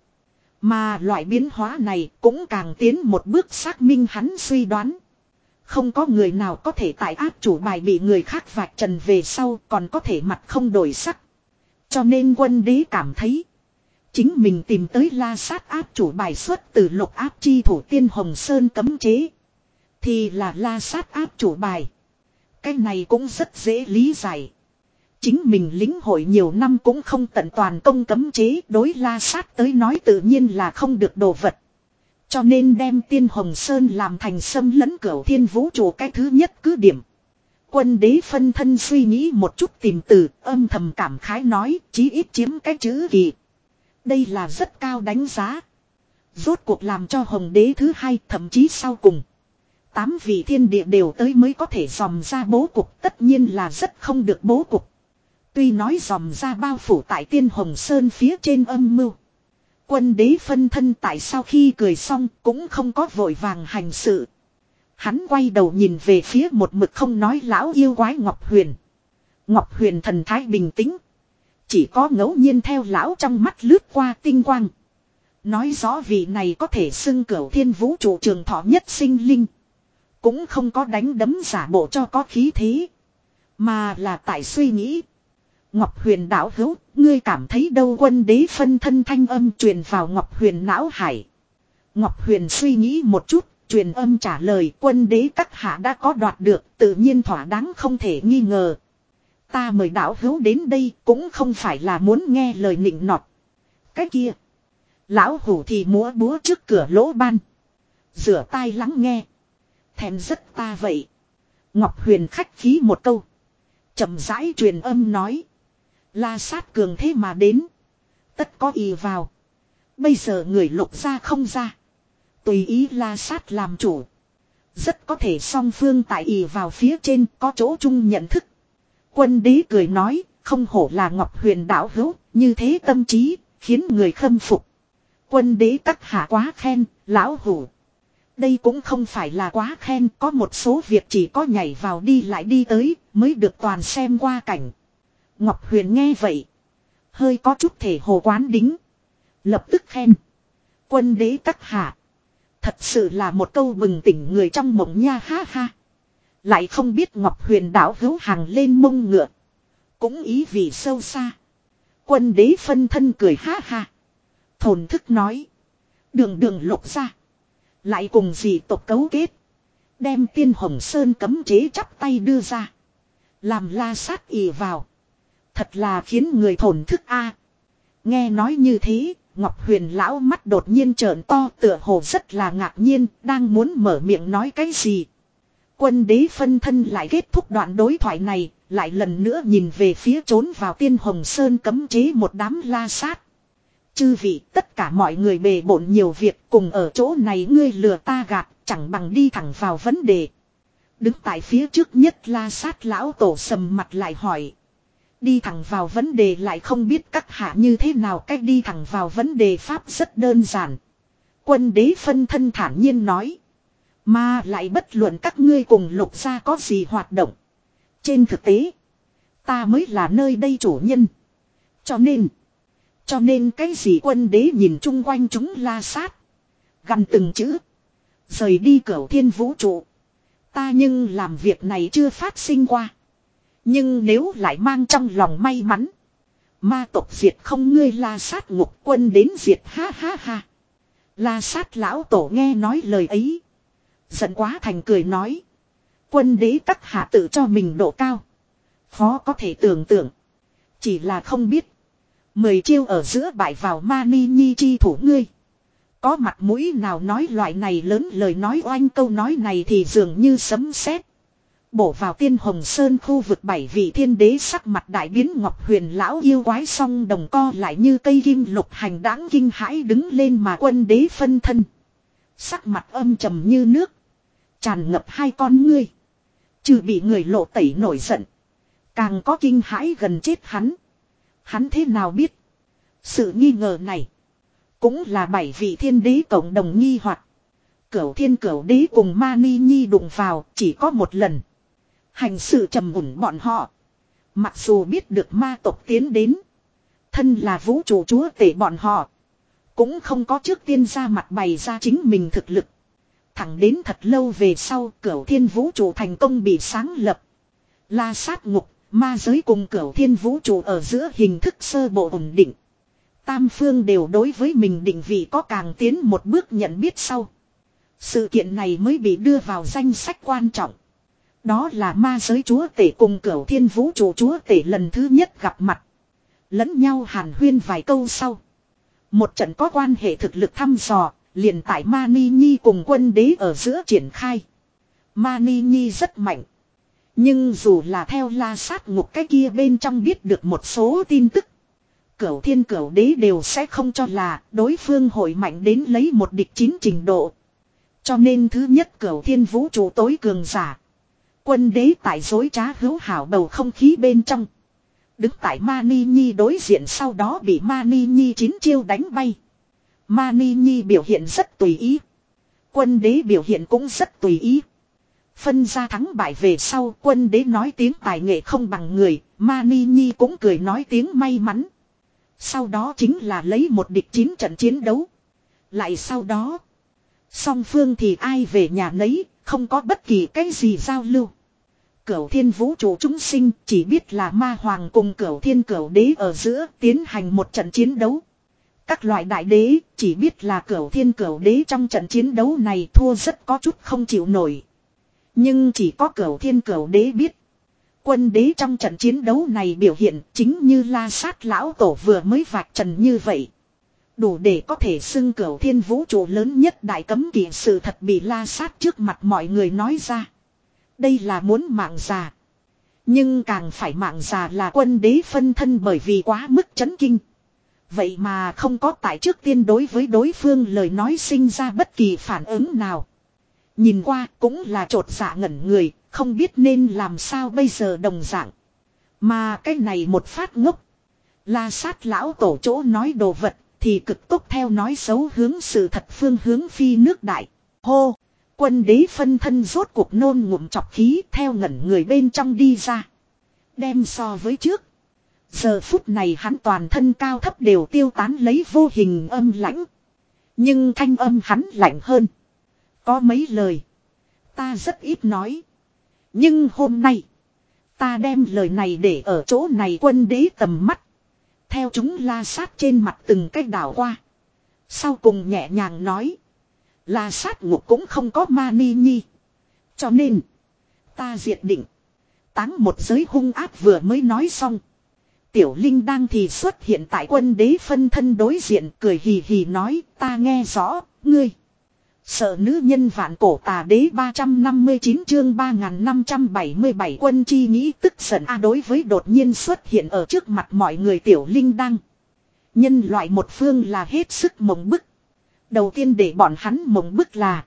Mà loại biến hóa này cũng càng tiến một bước xác minh hắn suy đoán. Không có người nào có thể tại áp chủ bài bị người khác vạch trần về sau còn có thể mặt không đổi sắc. Cho nên quân đế cảm thấy. Chính mình tìm tới La Sát áp chủ bài xuất từ lục áp chi thủ Tiên Hồng Sơn cấm chế. Thì là La Sát áp chủ bài. Cái này cũng rất dễ lý giải. Chính mình lĩnh hội nhiều năm cũng không tận toàn công cấm chế đối La Sát tới nói tự nhiên là không được đồ vật. Cho nên đem Tiên Hồng Sơn làm thành xâm lấn Cửu Thiên Vũ Trụ cái thứ nhất cứ điểm. Quân đế phân thân suy nghĩ một chút tìm từ âm thầm cảm khái nói chí ít chiếm cái chữ kỳ. Đây là rất cao đánh giá. Rốt cuộc làm cho Hồng đế thứ hai thậm chí sau cùng. Tám vị thiên địa đều tới mới có thể dòm ra bố cục tất nhiên là rất không được bố cục. Tuy nói dòm ra bao phủ tại Tiên Hồng Sơn phía trên âm mưu. Quân đế phân thân tại sau khi cười xong cũng không có vội vàng hành sự. Hắn quay đầu nhìn về phía một mực không nói lão yêu quái Ngọc Huyền. Ngọc Huyền thần thái bình tĩnh. Chỉ có ngẫu nhiên theo lão trong mắt lướt qua tinh quang. Nói rõ vị này có thể xưng Cửu Thiên Vũ Trụ trường thọ nhất sinh linh. Cũng không có đánh đấm giả bộ cho có khí thế. Mà là tại suy nghĩ. Ngọc Huyền đạo hữu, ngươi cảm thấy đâu quân đế phân thân thanh âm truyền vào Ngọc Huyền não hải. Ngọc Huyền suy nghĩ một chút, truyền âm trả lời quân đế các hạ đã có đoạt được, tự nhiên thỏa đáng không thể nghi ngờ. Ta mời đạo hữu đến đây cũng không phải là muốn nghe lời nịnh nọt. Cái kia, lão hủ thì múa búa trước cửa lỗ ban. Rửa tai lắng nghe. Thèm rất ta vậy. Ngọc Huyền khách khí một câu. Chậm rãi truyền âm nói. La Sát cường thế mà đến. Tất có ý vào. Bây giờ người lục ra không ra. Tùy ý La Sát làm chủ. Rất có thể song phương tại ý vào phía trên có chỗ chung nhận thức. Quân đế cười nói. Không hổ là Ngọc Huyền đạo hữu. Như thế tâm trí. Khiến người khâm phục. Quân đế các hạ quá khen. Lão hủ. Đây cũng không phải là quá khen, có một số việc chỉ có nhảy vào đi lại đi tới, mới được toàn xem qua cảnh. Ngọc Huyền nghe vậy. Hơi có chút thể hồ quán đính. Lập tức khen. Quân đế các hạ. Thật sự là một câu bừng tỉnh người trong mộng nha ha ha. Lại không biết Ngọc Huyền đảo hữu hàng lên mông ngựa. Cũng ý vị sâu xa. Quân đế phân thân cười ha ha. Thổn thức nói. Đường đường lục ra. Lại cùng dị tộc cấu kết. Đem tiên hồng sơn cấm chế chắp tay đưa ra. Làm la sát ì vào. Thật là khiến người thổn thức a. Nghe nói như thế, Ngọc Huyền lão mắt đột nhiên trợn to tựa hồ rất là ngạc nhiên, đang muốn mở miệng nói cái gì. Quân đế phân thân lại kết thúc đoạn đối thoại này, lại lần nữa nhìn về phía trốn vào tiên hồng sơn cấm chế một đám la sát. Chư vị, tất cả mọi người bề bộn nhiều việc, cùng ở chỗ này ngươi lừa ta gạt, chẳng bằng đi thẳng vào vấn đề. Đứng tại phía trước nhất la sát lão tổ sầm mặt lại hỏi. Đi thẳng vào vấn đề lại không biết các hạ như thế nào, cách đi thẳng vào vấn đề pháp rất đơn giản. Quân đế phân thân thản nhiên nói. Mà lại bất luận các ngươi cùng lục gia có gì hoạt động. Trên thực tế, ta mới là nơi đây chủ nhân. Cho nên, cho nên cái gì quân đế nhìn chung quanh chúng la sát. Gần từng chữ. Rời đi cửu thiên vũ trụ. Ta nhưng làm việc này chưa phát sinh qua. Nhưng nếu lại mang trong lòng may mắn. Ma tộc diệt không ngươi la sát ngục quân đến diệt ha ha ha. La sát lão tổ nghe nói lời ấy. Giận quá thành cười nói. Quân đế các hạ tự cho mình độ cao. Khó có thể tưởng tượng. Chỉ là không biết. Mười chiêu ở giữa bại vào Mani Nhi chi thủ ngươi. Có mặt mũi nào nói loại này lớn lời nói oanh câu nói này thì dường như sấm sét. Bổ vào tiên hồng sơn khu vực bảy vị thiên đế sắc mặt đại biến Ngọc Huyền lão yêu quái song đồng co lại như cây kim lục hành đáng kinh hãi đứng lên mà quân đế phân thân. Sắc mặt âm trầm như nước. Tràn ngập hai con ngươi. Trừ bị người lộ tẩy nổi giận. Càng có kinh hãi gần chết hắn. Hắn thế nào biết. Sự nghi ngờ này. Cũng là bảy vị thiên đế cộng đồng nghi hoặc. Cửu thiên cửu đế cùng Mani Nhi đụng vào chỉ có một lần. Hành sự trầm ổn bọn họ. Mặc dù biết được ma tộc tiến đến. Thân là vũ trụ chúa tể bọn họ. Cũng không có trước tiên ra mặt bày ra chính mình thực lực. Thẳng đến thật lâu về sau cửu thiên vũ trụ thành công bị sáng lập. La sát ngục, ma giới cùng cửu thiên vũ trụ ở giữa hình thức sơ bộ ổn định. Tam phương đều đối với mình định vị có càng tiến một bước nhận biết sau. Sự kiện này mới bị đưa vào danh sách quan trọng. Đó là ma giới chúa tể cùng cửu thiên vũ trụ chúa tể lần thứ nhất gặp mặt. Lẫn nhau hàn huyên vài câu sau. Một trận có quan hệ thực lực thăm dò, liền tại Mani Nhi cùng quân đế ở giữa triển khai. Mani Nhi rất mạnh. Nhưng dù là theo la sát ngục cái kia bên trong biết được một số tin tức. Cửu thiên cửu đế đều sẽ không cho là đối phương hội mạnh đến lấy một địch chín trình độ. Cho nên thứ nhất cửu thiên vũ trụ tối cường giả. Quân đế tại dối trá hữu hảo bầu không khí bên trong. Đứng tại Mani Nhi đối diện sau đó bị Mani Nhi chín chiêu đánh bay. Mani Nhi biểu hiện rất tùy ý. Quân đế biểu hiện cũng rất tùy ý. Phân ra thắng bại về sau quân đế nói tiếng tài nghệ không bằng người. Mani Nhi cũng cười nói tiếng may mắn. Sau đó chính là lấy một địch chín trận chiến đấu. Lại sau đó. Song phương thì ai về nhà nấy. Không có bất kỳ cái gì giao lưu. Cửu thiên vũ trụ chúng sinh chỉ biết là ma hoàng cùng cửu thiên cửu đế ở giữa tiến hành một trận chiến đấu. Các loại đại đế chỉ biết là cửu thiên cửu đế trong trận chiến đấu này thua rất có chút không chịu nổi. Nhưng chỉ có cửu thiên cửu đế biết. Quân đế trong trận chiến đấu này biểu hiện chính như la sát lão tổ vừa mới vạch trần như vậy. Đủ để có thể xưng cửu thiên vũ trụ lớn nhất đại cấm kỵ sự thật bị la sát trước mặt mọi người nói ra. Đây là muốn mạng già. Nhưng càng phải mạng già là quân đế phân thân bởi vì quá mức chấn kinh. Vậy mà không có tại trước tiên đối với đối phương lời nói sinh ra bất kỳ phản ứng nào. Nhìn qua cũng là trột dạ ngẩn người, không biết nên làm sao bây giờ đồng dạng. Mà cái này một phát ngốc. La sát lão tổ chỗ nói đồ vật thì cực tốc theo nói xấu hướng sự thật phương hướng phi nước đại. Hô! Quân đế phân thân rốt cuộc nôn ngụm chọc khí theo ngẩn người bên trong đi ra. Đem so với trước. Giờ phút này hắn toàn thân cao thấp đều tiêu tán lấy vô hình âm lãnh. Nhưng thanh âm hắn lạnh hơn. Có mấy lời. Ta rất ít nói. Nhưng hôm nay. Ta đem lời này để ở chỗ này quân đế tầm mắt. Theo chúng la sát trên mặt từng cách đảo qua. Sau cùng nhẹ nhàng nói. La sát ngục cũng không có ma ni nhi. Cho nên. Ta diệt định. Táng một giới hung ác vừa mới nói xong. Tiểu Linh đang thì xuất hiện tại quân đế phân thân đối diện cười hì hì nói ta nghe rõ, ngươi. Sợ nữ nhân vạn cổ tà đế ba trăm năm mươi chín chương ba nghìn năm trăm bảy mươi bảy quân chi nghĩ tức giận a đối với đột nhiên xuất hiện ở trước mặt mọi người Tiểu Linh đang. Nhân loại một phương là hết sức mộng bức. Đầu tiên để bọn hắn mộng bức là.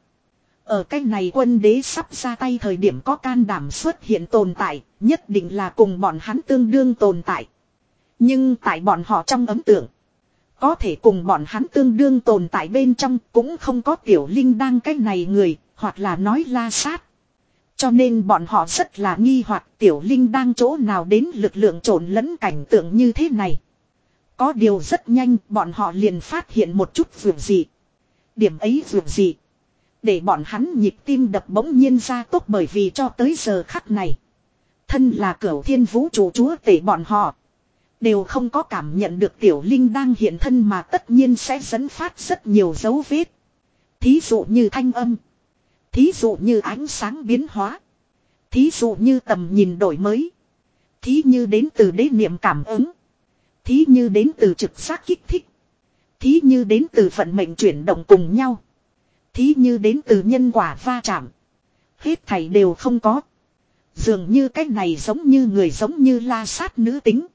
Ở cái này quân đế sắp ra tay thời điểm có can đảm xuất hiện tồn tại, nhất định là cùng bọn hắn tương đương tồn tại. Nhưng tại bọn họ trong ấn tượng, có thể cùng bọn hắn tương đương tồn tại bên trong cũng không có Tiểu Linh đang cái này người, hoặc là nói la sát. Cho nên bọn họ rất là nghi hoặc Tiểu Linh đang chỗ nào đến lực lượng trộn lẫn cảnh tượng như thế này. Có điều rất nhanh bọn họ liền phát hiện một chút vượt gì. Điểm ấy vượt gì. Để bọn hắn nhịp tim đập bỗng nhiên ra tốt bởi vì cho tới giờ khắc này. Thân là cửu thiên vũ trụ chúa tể bọn họ. Đều không có cảm nhận được Tiểu Linh đang hiện thân mà tất nhiên sẽ dẫn phát rất nhiều dấu vết. Thí dụ như thanh âm. Thí dụ như ánh sáng biến hóa. Thí dụ như tầm nhìn đổi mới. Thí như đến từ đế niệm cảm ứng. Thí như đến từ trực giác kích thích. Thí như đến từ vận mệnh chuyển động cùng nhau. Thí như đến từ nhân quả va chạm. Hết thảy đều không có. Dường như cái này giống như người giống như la sát nữ tính.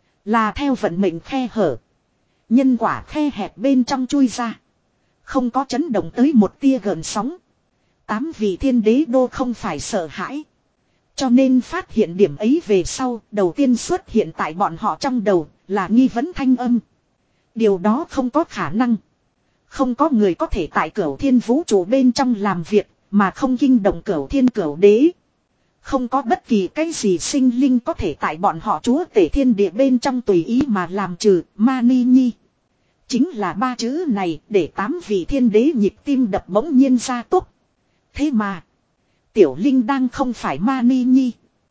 Là theo vận mệnh khe hở. Nhân quả khe hẹp bên trong chui ra. Không có chấn động tới một tia gợn sóng. Tám vị thiên đế đô không phải sợ hãi. Cho nên phát hiện điểm ấy về sau, đầu tiên xuất hiện tại bọn họ trong đầu là nghi vấn thanh âm. Điều đó không có khả năng. Không có người có thể tại cửu thiên vũ trụ bên trong làm việc mà không kinh động cửu thiên cửu đế. Không có bất kỳ cái gì sinh linh có thể tại bọn họ chúa tể thiên địa bên trong tùy ý mà làm trừ ma ni nhi. Chính là ba chữ này để tám vị thiên đế nhịp tim đập bỗng nhiên ra tốt. Thế mà, Tiểu Linh đang không phải ma ni nhi.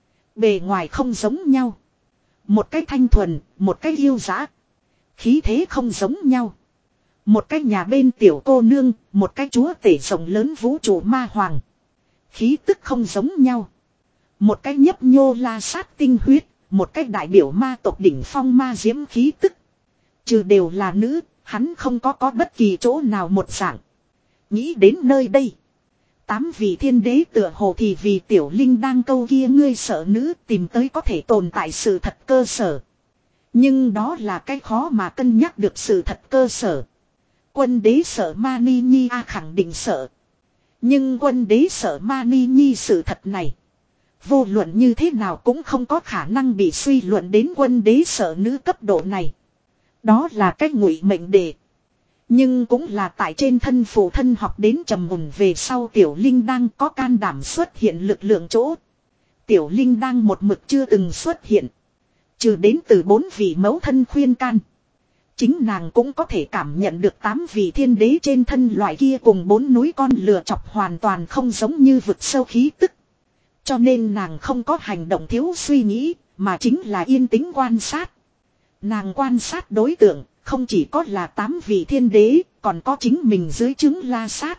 Bề ngoài không giống nhau. Một cái thanh thuần, một cái yêu dã. Khí thế không giống nhau. Một cái nhà bên tiểu cô nương, một cái chúa tể rộng lớn vũ trụ ma hoàng. Khí tức không giống nhau. Một cái nhấp nhô la sát tinh huyết, một cái đại biểu ma tộc đỉnh phong ma diễm khí tức. Trừ đều là nữ, hắn không có có bất kỳ chỗ nào một dạng. Nghĩ đến nơi đây. Tám vị thiên đế tựa hồ thì vì Tiểu Linh đang câu kia ngươi sợ nữ tìm tới có thể tồn tại sự thật cơ sở. Nhưng đó là cái khó mà cân nhắc được sự thật cơ sở. Quân đế sợ ma ni nhi a khẳng định sợ. Nhưng quân đế sợ ma ni nhi sự thật này. Vô luận như thế nào cũng không có khả năng bị suy luận đến quân đế sợ nữ cấp độ này. Đó là cách ngụy mệnh đề. Nhưng cũng là tại trên thân phụ thân học đến trầm mùng về sau Tiểu Linh đang có can đảm xuất hiện lực lượng chỗ. Tiểu Linh đang một mực chưa từng xuất hiện. Trừ đến từ bốn vị mẫu thân khuyên can. Chính nàng cũng có thể cảm nhận được tám vị thiên đế trên thân loại kia cùng bốn núi con lừa chọc hoàn toàn không giống như vực sâu khí tức. Cho nên nàng không có hành động thiếu suy nghĩ, mà chính là yên tĩnh quan sát. Nàng quan sát đối tượng, không chỉ có là tám vị thiên đế, còn có chính mình dưới trướng la sát.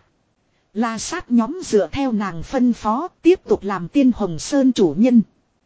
La sát nhóm dựa theo nàng phân phó, tiếp tục làm Tiên Hồng Sơn chủ nhân.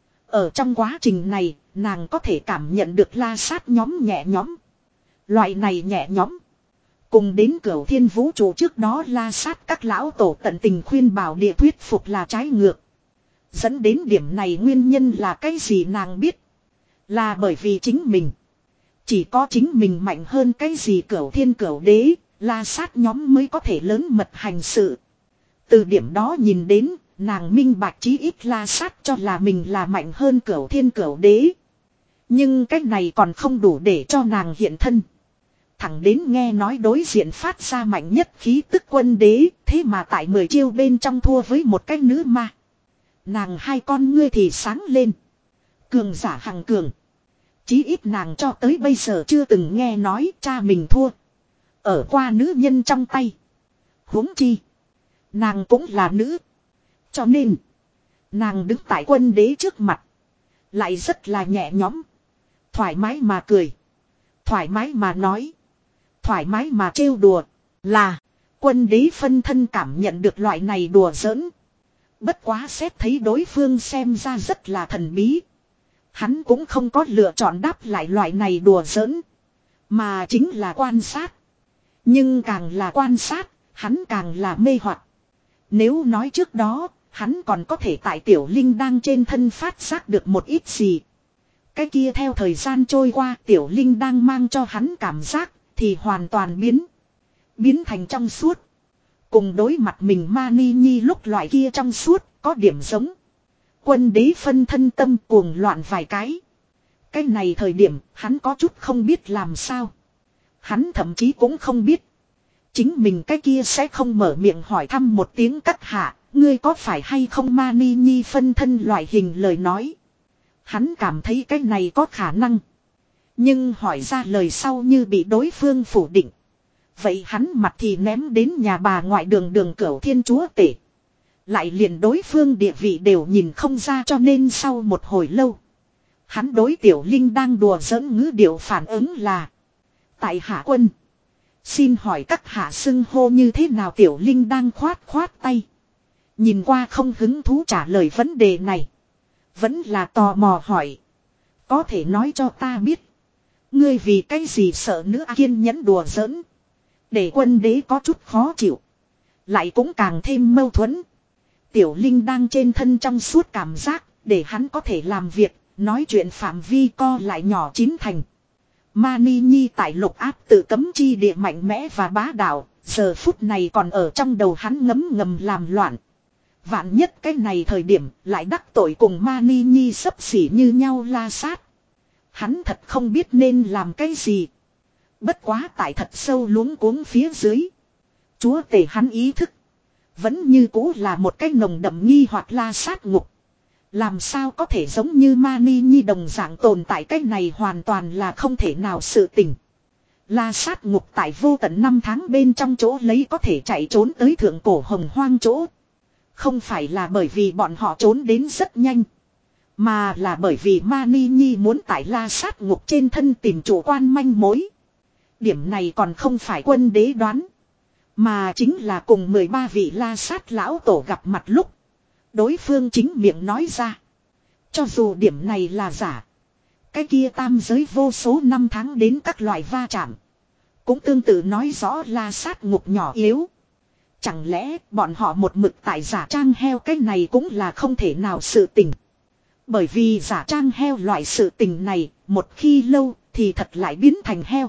Ở trong quá trình này, nàng có thể cảm nhận được la sát nhóm nhẹ nhóm. Loại này nhẹ nhóm. Cùng đến cửu thiên vũ trụ trước đó la sát các lão tổ tận tình khuyên bảo địa thuyết phục là trái ngược. Dẫn đến điểm này nguyên nhân là cái gì nàng biết. Là bởi vì chính mình. Chỉ có chính mình mạnh hơn cái gì cửu thiên cửu đế, la sát nhóm mới có thể lớn mật hành sự. Từ điểm đó nhìn đến, nàng minh bạch chí ít la sát cho là mình là mạnh hơn cửu thiên cửu đế. Nhưng cái này còn không đủ để cho nàng hiện thân. Thẳng đến nghe nói đối diện phát ra mạnh nhất khí tức quân đế, thế mà tại mười chiêu bên trong thua với một cái nữ ma. Nàng hai con ngươi thì sáng lên. Cường giả hằng cường. Chí ít nàng cho tới bây giờ chưa từng nghe nói cha mình thua. Ở qua nữ nhân trong tay. Huống chi. Nàng cũng là nữ. Cho nên. Nàng đứng tại quân đế trước mặt. Lại rất là nhẹ nhõm. Thoải mái mà cười. Thoải mái mà nói. Thoải mái mà trêu đùa. Là. Quân đế phân thân cảm nhận được loại này đùa giỡn. Bất quá xét thấy đối phương xem ra rất là thần bí. Hắn cũng không có lựa chọn đáp lại loại này đùa giỡn. Mà chính là quan sát. Nhưng càng là quan sát, hắn càng là mê hoặc. Nếu nói trước đó, hắn còn có thể tại tiểu linh đang trên thân phát giác được một ít gì. Cái kia theo thời gian trôi qua tiểu linh đang mang cho hắn cảm giác, thì hoàn toàn biến. Biến thành trong suốt. Cùng đối mặt mình Mani Nhi lúc loại kia trong suốt, có điểm giống. Quân đế phân thân tâm cuồng loạn vài cái. Cái này thời điểm, hắn có chút không biết làm sao. Hắn thậm chí cũng không biết. Chính mình cái kia sẽ không mở miệng hỏi thăm một tiếng các hạ, ngươi có phải hay không Mani Nhi phân thân loại hình lời nói. Hắn cảm thấy cái này có khả năng. Nhưng hỏi ra lời sau như bị đối phương phủ định. Vậy hắn mặt thì ném đến nhà bà ngoại đường đường cửu thiên chúa tể. Lại liền đối phương địa vị đều nhìn không ra cho nên sau một hồi lâu. Hắn đối tiểu linh đang đùa giỡn ngữ điệu phản ứng là. Tại hạ quân. Xin hỏi các hạ xưng hô như thế nào tiểu linh đang khoát khoát tay. Nhìn qua không hứng thú trả lời vấn đề này. Vẫn là tò mò hỏi. Có thể nói cho ta biết. Ngươi vì cái gì sợ nữa kiên nhẫn đùa giỡn. Để quân đế có chút khó chịu. Lại cũng càng thêm mâu thuẫn. Tiểu linh đang trên thân trong suốt cảm giác. Để hắn có thể làm việc. Nói chuyện phạm vi co lại nhỏ chín thành. Mani Nhi tại lục áp tự cấm chi địa mạnh mẽ và bá đạo. Giờ phút này còn ở trong đầu hắn ngấm ngầm làm loạn. Vạn nhất cái này thời điểm lại đắc tội cùng Mani Nhi xấp xỉ như nhau la sát. Hắn thật không biết nên làm cái gì. Bất quá tại thật sâu luống cuống phía dưới. Chúa tể hắn ý thức. Vẫn như cũ là một cái nồng đậm nghi hoặc la sát ngục. Làm sao có thể giống như Mani Nhi đồng dạng tồn tại cái này hoàn toàn là không thể nào sự tình. La sát ngục tại vô tận năm tháng bên trong chỗ lấy có thể chạy trốn tới thượng cổ hồng hoang chỗ. Không phải là bởi vì bọn họ trốn đến rất nhanh. Mà là bởi vì Mani Nhi muốn tại la sát ngục trên thân tìm chủ quan manh mối. Điểm này còn không phải quân đế đoán. Mà chính là cùng mười ba vị la sát lão tổ gặp mặt lúc. Đối phương chính miệng nói ra. Cho dù điểm này là giả. Cái kia tam giới vô số năm tháng đến các loại va chạm. Cũng tương tự nói rõ la sát ngục nhỏ yếu. Chẳng lẽ bọn họ một mực tại giả trang heo cái này cũng là không thể nào sự tình. Bởi vì giả trang heo loại sự tình này một khi lâu thì thật lại biến thành heo.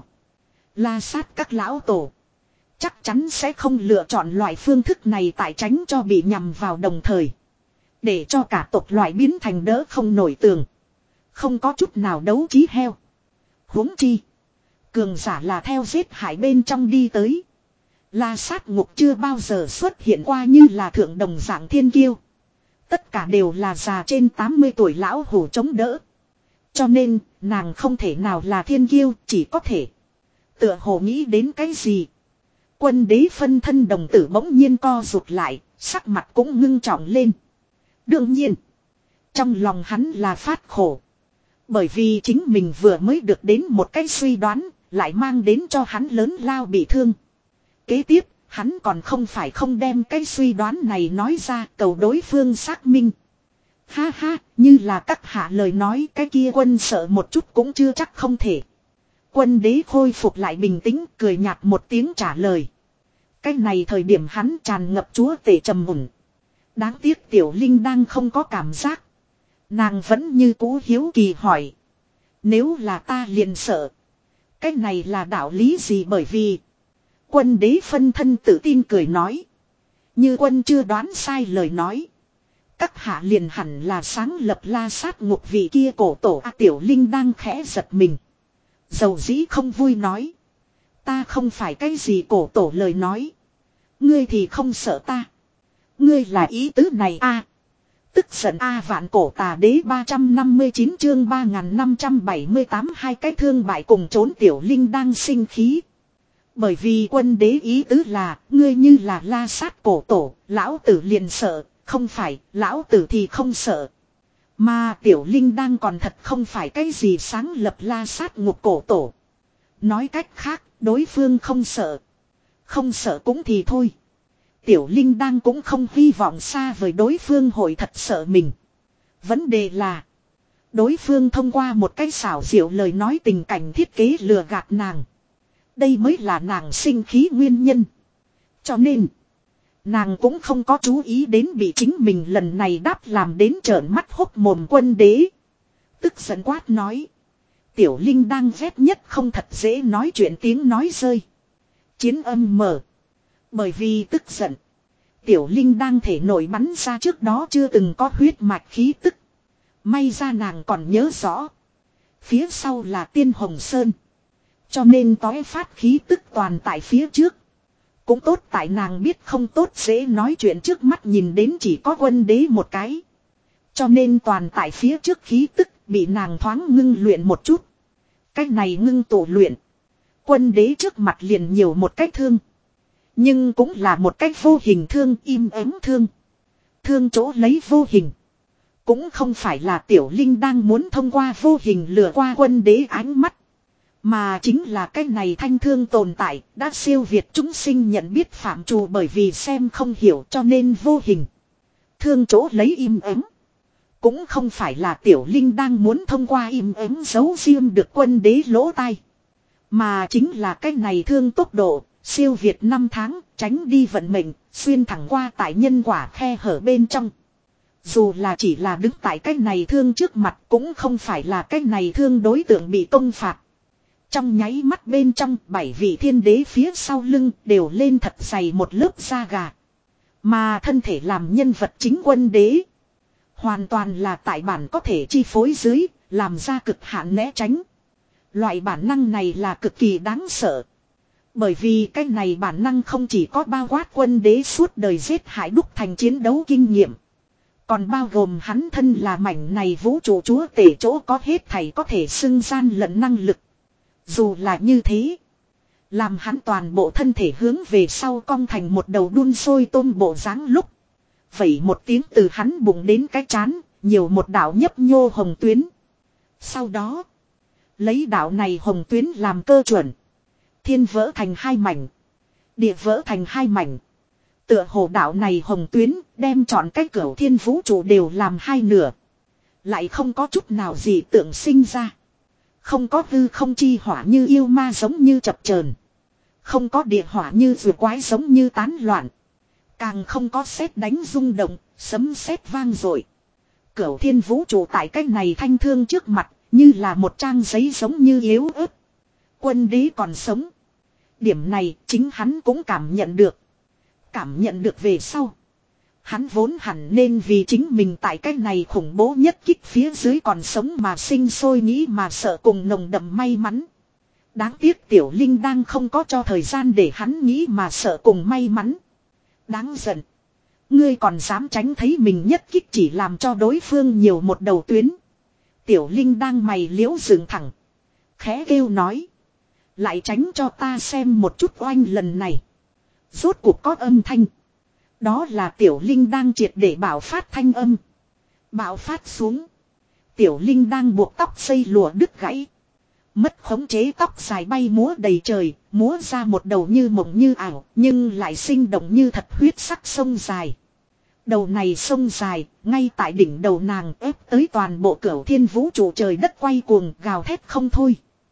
La sát các lão tổ. Chắc chắn sẽ không lựa chọn loại phương thức này tại tránh cho bị nhầm vào đồng thời. Để cho cả tộc loại biến thành đỡ không nổi tường. Không có chút nào đấu trí heo. Huống chi. Cường giả là theo giết hại bên trong đi tới. La sát ngục chưa bao giờ xuất hiện qua như là thượng đồng dạng thiên kiêu. Tất cả đều là già trên tám mươi tuổi lão hổ chống đỡ. Cho nên, nàng không thể nào là thiên kiêu, chỉ có thể. Tựa hồ nghĩ đến cái gì. Quân đế phân thân đồng tử bỗng nhiên co rụt lại, sắc mặt cũng ngưng trọng lên. Đương nhiên, trong lòng hắn là phát khổ. Bởi vì chính mình vừa mới được đến một cái suy đoán, lại mang đến cho hắn lớn lao bị thương. Kế tiếp, hắn còn không phải không đem cái suy đoán này nói ra cầu đối phương xác minh. Ha ha, như là các hạ lời nói cái kia quân sợ một chút cũng chưa chắc không thể. Quân đế khôi phục lại bình tĩnh cười nhạt một tiếng trả lời. Cái này thời điểm hắn tràn ngập chúa tể trầm mùn. Đáng tiếc tiểu linh đang không có cảm giác. Nàng vẫn như cũ hiếu kỳ hỏi. Nếu là ta liền sợ. Cái này là đạo lý gì bởi vì. Quân đế phân thân tự tin cười nói. Như quân chưa đoán sai lời nói. Các hạ liền hẳn là sáng lập la sát ngục vị kia cổ tổ A tiểu linh đang khẽ giật mình. Dầu dĩ không vui nói. Ta không phải cái gì cổ tổ lời nói. Ngươi thì không sợ ta. Ngươi là ý tứ này a? Tức giận a vạn cổ tà đế ba trăm năm mươi chín chương ba nghìn năm trăm bảy mươi tám hai cái thương bại cùng trốn tiểu linh đang sinh khí. Bởi vì quân đế ý tứ là, ngươi như là la sát cổ tổ, lão tử liền sợ, không phải, lão tử thì không sợ. Mà tiểu linh đang còn thật không phải cái gì sáng lập la sát ngục cổ tổ. Nói cách khác, đối phương không sợ. Không sợ cũng thì thôi. Tiểu linh đang cũng không hy vọng xa vời đối phương hội thật sợ mình. Vấn đề là, đối phương thông qua một cái xảo diệu lời nói tình cảnh thiết kế lừa gạt nàng. Đây mới là nàng sinh khí nguyên nhân. Cho nên, nàng cũng không có chú ý đến bị chính mình lần này đáp làm đến trợn mắt hốc mồm quân đế. Tức giận quát nói. Tiểu linh đang ghét nhất không thật dễ nói chuyện tiếng nói rơi. Chiến âm mở. Bởi vì tức giận. Tiểu linh đang thể nổi bắn ra trước đó chưa từng có huyết mạch khí tức. May ra nàng còn nhớ rõ. Phía sau là Tiên Hồng Sơn. Cho nên tói phát khí tức toàn tại phía trước. Cũng tốt tại nàng biết không tốt dễ nói chuyện trước mắt nhìn đến chỉ có quân đế một cái. Cho nên toàn tại phía trước khí tức bị nàng thoáng ngưng luyện một chút. Cách này ngưng tổ luyện. Quân đế trước mặt liền nhiều một cách thương. Nhưng cũng là một cách vô hình thương im ắng thương. Thương chỗ lấy vô hình. Cũng không phải là tiểu linh đang muốn thông qua vô hình lừa qua quân đế ánh mắt. Mà chính là cái này thanh thương tồn tại đã siêu việt chúng sinh nhận biết phạm trù bởi vì xem không hiểu cho nên vô hình. Thương chỗ lấy im ắng. Cũng không phải là tiểu linh đang muốn thông qua im ắng giấu riêng được quân đế lỗ tai. Mà chính là cái này thương tốc độ, siêu việt năm tháng, tránh đi vận mệnh, xuyên thẳng qua tại nhân quả khe hở bên trong. Dù là chỉ là đứng tại cái này thương trước mặt cũng không phải là cái này thương đối tượng bị công phạt. Trong nháy mắt bên trong bảy vị thiên đế phía sau lưng đều lên thật dày một lớp da gà. Mà thân thể làm nhân vật chính quân đế. Hoàn toàn là tại bản có thể chi phối dưới, làm ra cực hạn né tránh. Loại bản năng này là cực kỳ đáng sợ. Bởi vì cái này bản năng không chỉ có bao quát quân đế suốt đời giết hại đúc thành chiến đấu kinh nghiệm. Còn bao gồm hắn thân là mảnh này vũ trụ chúa tể chỗ có hết thảy có thể xưng gian lẫn năng lực. Dù là như thế. Làm hắn toàn bộ thân thể hướng về sau cong thành một đầu đun sôi tôm bộ dáng lúc. Vậy một tiếng từ hắn bụng đến cái chán, nhiều một đạo nhấp nhô hồng tuyến. Sau đó, lấy đạo này hồng tuyến làm cơ chuẩn. Thiên vỡ thành hai mảnh. Địa vỡ thành hai mảnh. Tựa hồ đạo này hồng tuyến đem chọn cái cửu thiên vũ trụ đều làm hai nửa. Lại không có chút nào gì tượng sinh ra. Không có hư không chi hỏa như yêu ma giống như chập chờn. Không có địa hỏa như rùa quái giống như tán loạn. Càng không có sét đánh rung động, sấm sét vang dội. Cửu thiên vũ trụ tại cái này thanh thương trước mặt, như là một trang giấy giống như yếu ớt. Quân đế còn sống. Điểm này chính hắn cũng cảm nhận được. Cảm nhận được về sau. Hắn vốn hẳn nên vì chính mình tại cái này khủng bố nhất kích phía dưới còn sống mà sinh sôi nghĩ mà sợ cùng nồng đậm may mắn. Đáng tiếc tiểu linh đang không có cho thời gian để hắn nghĩ mà sợ cùng may mắn. Đáng giận. Ngươi còn dám tránh thấy mình nhất kích chỉ làm cho đối phương nhiều một đầu tuyến. Tiểu linh đang mày liễu dựng thẳng. Khẽ kêu nói. Lại tránh cho ta xem một chút oanh lần này. Rốt cuộc có âm thanh. Đó là tiểu linh đang triệt để bảo phát thanh âm. Bảo phát xuống. Tiểu linh đang buộc tóc dây lụa đứt gãy. Mất khống chế tóc dài bay múa đầy trời. Múa ra một đầu như mộng như ảo. Nhưng lại sinh động như thật huyết sắc sông dài. Đầu này sông dài. Ngay tại đỉnh đầu nàng ép tới toàn bộ cửu thiên vũ trụ trời đất quay cuồng gào thét không thôi.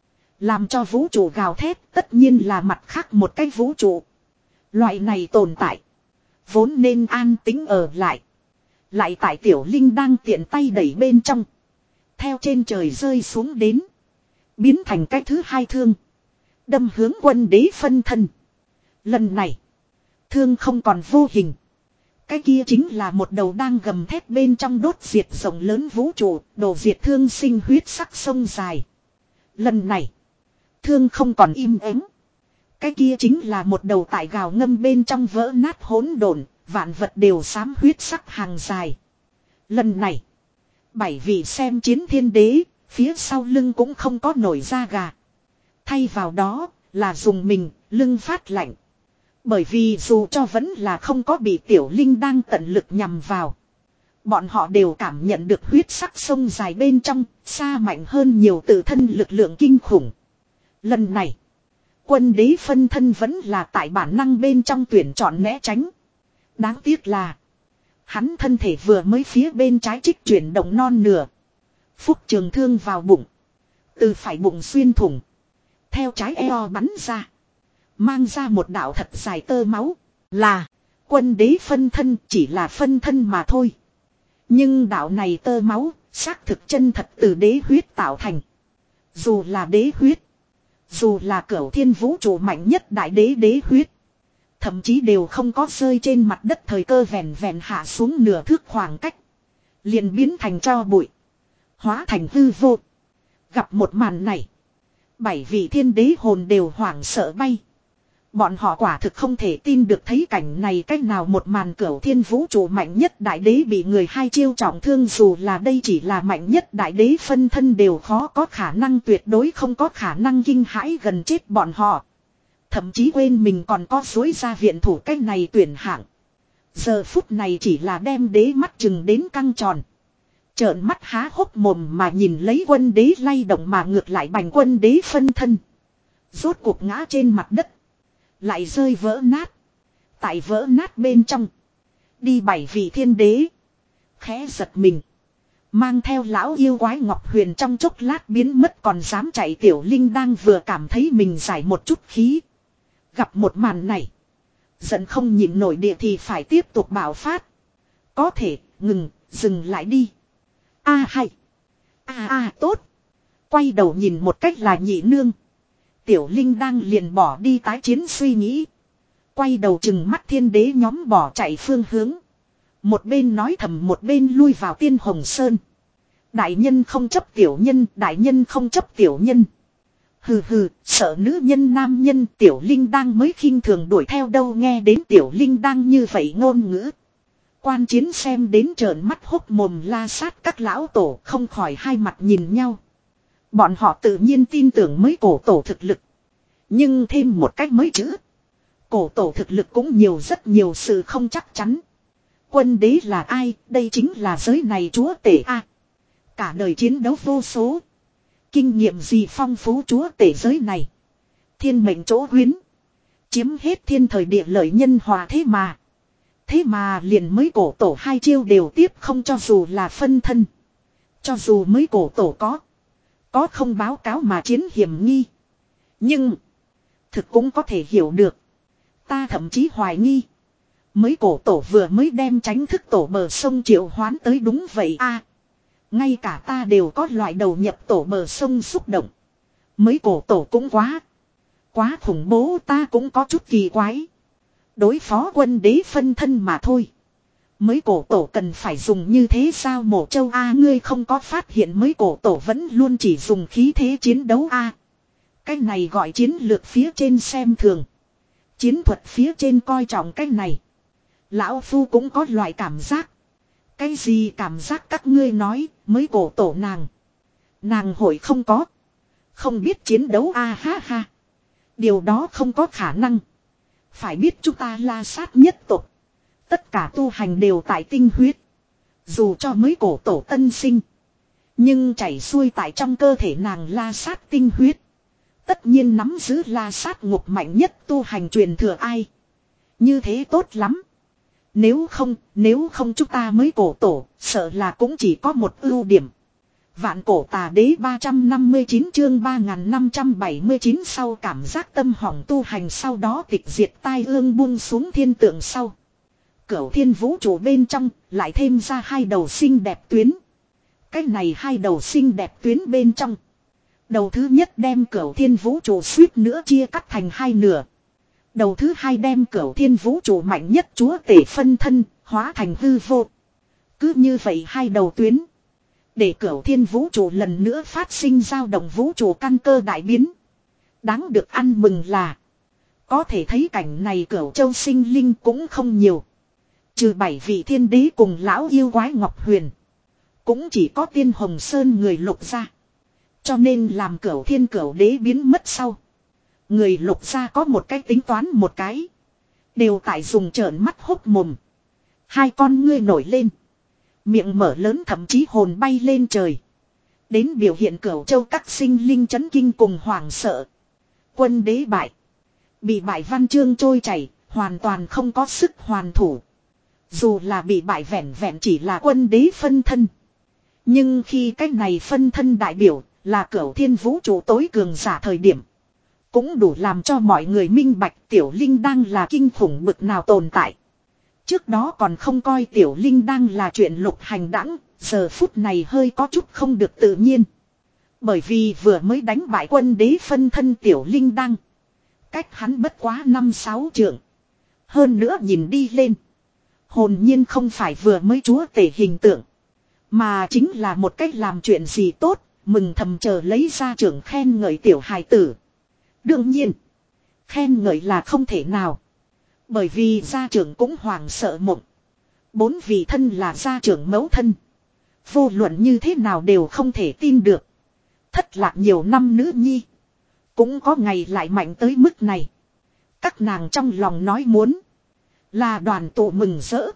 Làm cho vũ trụ gào thét tất nhiên là mặt khác một cái vũ trụ. Loại này tồn tại. Vốn nên an tĩnh ở lại. Lại tại tiểu linh đang tiện tay đẩy bên trong. Theo trên trời rơi xuống đến. Biến thành cái thứ hai thương. Đâm hướng quân đế phân thân. Lần này. Thương không còn vô hình. Cái kia chính là một đầu đang gầm thét bên trong đốt diệt rộng lớn vũ trụ. Đổ diệt thương sinh huyết sắc sông dài. Lần này. Thương không còn im ắng. Cái kia chính là một đầu tại gào ngâm bên trong vỡ nát hỗn độn, vạn vật đều xám huyết sắc hàng dài. Lần này, bảy vị xem chiến thiên đế, phía sau lưng cũng không có nổi da gà. Thay vào đó, là dùng mình, lưng phát lạnh. Bởi vì dù cho vẫn là không có bị tiểu linh đang tận lực nhằm vào. Bọn họ đều cảm nhận được huyết sắc sông dài bên trong, xa mạnh hơn nhiều tự thân lực lượng kinh khủng. Lần này, quân đế phân thân vẫn là tại bản năng bên trong tuyển chọn né tránh. Đáng tiếc là, hắn thân thể vừa mới phía bên trái trích chuyển động non nửa. Phúc trường thương vào bụng. Từ phải bụng xuyên thủng. Theo trái eo bắn ra. Mang ra một đạo thật dài tơ máu. Là, quân đế phân thân chỉ là phân thân mà thôi. Nhưng đạo này tơ máu, xác thực chân thật từ đế huyết tạo thành. Dù là đế huyết. Dù là cửu thiên vũ trụ mạnh nhất đại đế đế huyết. Thậm chí đều không có rơi trên mặt đất thời cơ vẹn vẹn hạ xuống nửa thước khoảng cách. Liền biến thành tro bụi. Hóa thành hư vô. Gặp một màn này. Bảy vị thiên đế hồn đều hoảng sợ bay. Bọn họ quả thực không thể tin được thấy cảnh này cách nào một màn cửu thiên vũ trụ mạnh nhất đại đế bị người hai chiêu trọng thương dù là đây chỉ là mạnh nhất đại đế phân thân đều khó có khả năng tuyệt đối không có khả năng kinh hãi gần chết bọn họ. Thậm chí quên mình còn có dối ra viện thủ cách này tuyển hạng. Giờ phút này chỉ là đem đế mắt chừng đến căng tròn. Trợn mắt há hốc mồm mà nhìn lấy quân đế lay động mà ngược lại bành quân đế phân thân. Rốt cuộc ngã trên mặt đất. Lại rơi vỡ nát. Tại vỡ nát bên trong. Đi bảy vị thiên đế. Khẽ giật mình. Mang theo lão yêu quái Ngọc Huyền trong chốc lát biến mất còn dám chạy tiểu linh đang vừa cảm thấy mình giải một chút khí. Gặp một màn này. Giận không nhịn nổi địa thì phải tiếp tục bạo phát. Có thể ngừng, dừng lại đi. A hay. A a tốt. Quay đầu nhìn một cách là nhị nương. Tiểu Linh đang liền bỏ đi tái chiến suy nghĩ. Quay đầu chừng mắt thiên đế nhóm bỏ chạy phương hướng. Một bên nói thầm một bên lui vào Tiên Hồng Sơn. Đại nhân không chấp tiểu nhân, đại nhân không chấp tiểu nhân. Hừ hừ, sợ nữ nhân nam nhân tiểu Linh đang mới khinh thường đuổi theo đâu nghe đến tiểu Linh đang như vậy ngôn ngữ. Quan chiến xem đến trợn mắt hốc mồm la sát các lão tổ không khỏi hai mặt nhìn nhau. Bọn họ tự nhiên tin tưởng mới cổ tổ thực lực. Nhưng thêm một cách mới chữ. Cổ tổ thực lực cũng nhiều rất nhiều sự không chắc chắn. Quân đế là ai? Đây chính là giới này chúa tể a. Cả đời chiến đấu vô số. Kinh nghiệm gì phong phú chúa tể giới này. Thiên mệnh chỗ huyến. Chiếm hết thiên thời địa lợi nhân hòa thế mà. Thế mà liền mới cổ tổ hai chiêu đều tiếp không cho dù là phân thân. Cho dù mới cổ tổ có. Có không báo cáo mà chiến hiểm nghi. Nhưng. Thực cũng có thể hiểu được. Ta thậm chí hoài nghi. Mới cổ tổ vừa mới đem tránh thức tổ bờ sông triệu hoán tới đúng vậy a. Ngay cả ta đều có loại đầu nhập tổ bờ sông xúc động. Mới cổ tổ cũng quá. Quá khủng bố ta cũng có chút kỳ quái. Đối phó quân đế phân thân mà thôi. Mới cổ tổ cần phải dùng như thế sao mổ châu a ngươi không có phát hiện mới cổ tổ vẫn luôn chỉ dùng khí thế chiến đấu a. Cái này gọi chiến lược phía trên xem thường. Chiến thuật phía trên coi trọng cái này. Lão Phu cũng có loại cảm giác. Cái gì cảm giác các ngươi nói mới cổ tổ nàng. Nàng hội không có. Không biết chiến đấu a ha ha. Điều đó không có khả năng. Phải biết chúng ta la sát nhất tộc. Tất cả tu hành đều tại tinh huyết. Dù cho mới cổ tổ tân sinh. Nhưng chảy xuôi tại trong cơ thể nàng la sát tinh huyết. Tất nhiên nắm giữ la sát ngục mạnh nhất tu hành truyền thừa ai. Như thế tốt lắm. Nếu không, nếu không chúng ta mới cổ tổ, sợ là cũng chỉ có một ưu điểm. Vạn cổ tà đế ba trăm năm mươi chín chương ba nghìn năm trăm bảy mươi chín sau cảm giác tâm hỏng tu hành sau đó tịch diệt tai ương buông xuống thiên tượng sau. Cửu thiên vũ trụ bên trong lại thêm ra hai đầu xinh đẹp tuyến. Cái này hai đầu xinh đẹp tuyến bên trong. Đầu thứ nhất đem cửu thiên vũ trụ suýt nữa chia cắt thành hai nửa. Đầu thứ hai đem cửu thiên vũ trụ mạnh nhất chúa tể phân thân hóa thành hư vô. Cứ như vậy hai đầu tuyến. Để cửu thiên vũ trụ lần nữa phát sinh dao động vũ trụ căn cơ đại biến. Đáng được ăn mừng là. Có thể thấy cảnh này Cửu Châu sinh linh cũng không nhiều. Trừ bảy vị thiên đế cùng lão yêu quái Ngọc Huyền. Cũng chỉ có Tiên Hồng Sơn người Lục gia. Cho nên làm Cửu Thiên Cửu Đế biến mất sau. Người Lục gia có một cái tính toán một cái. Đều tại dùng trợn mắt hốc mồm. Hai con ngươi nổi lên. Miệng mở lớn thậm chí hồn bay lên trời. Đến biểu hiện Cửu Châu các sinh linh chấn kinh cùng hoảng sợ. Quân đế bại. Bị bại văn chương trôi chảy, hoàn toàn không có sức hoàn thủ. Dù là bị bại vẹn vẹn chỉ là quân đế phân thân. Nhưng khi cái này phân thân đại biểu là Cửu Thiên vũ trụ tối cường giả thời điểm. Cũng đủ làm cho mọi người minh bạch Tiểu Linh đang là kinh khủng bực nào tồn tại. Trước đó còn không coi Tiểu Linh đang là chuyện lục hành đãng, giờ phút này hơi có chút không được tự nhiên. Bởi vì vừa mới đánh bại quân đế phân thân Tiểu Linh đang. Cách hắn bất quá năm sáu trượng. Hơn nữa nhìn đi lên. Hồn nhiên không phải vừa mới chúa tể hình tượng. Mà chính là một cách làm chuyện gì tốt, mừng thầm chờ lấy ra trưởng khen ngợi tiểu hài tử. Đương nhiên, khen ngợi là không thể nào. Bởi vì gia trưởng cũng hoàng sợ mộng. Bốn vị thân là gia trưởng mẫu thân. Vô luận như thế nào đều không thể tin được. Thất lạc nhiều năm nữ nhi. Cũng có ngày lại mạnh tới mức này. Các nàng trong lòng nói muốn. Là đoàn tụ mừng rỡ.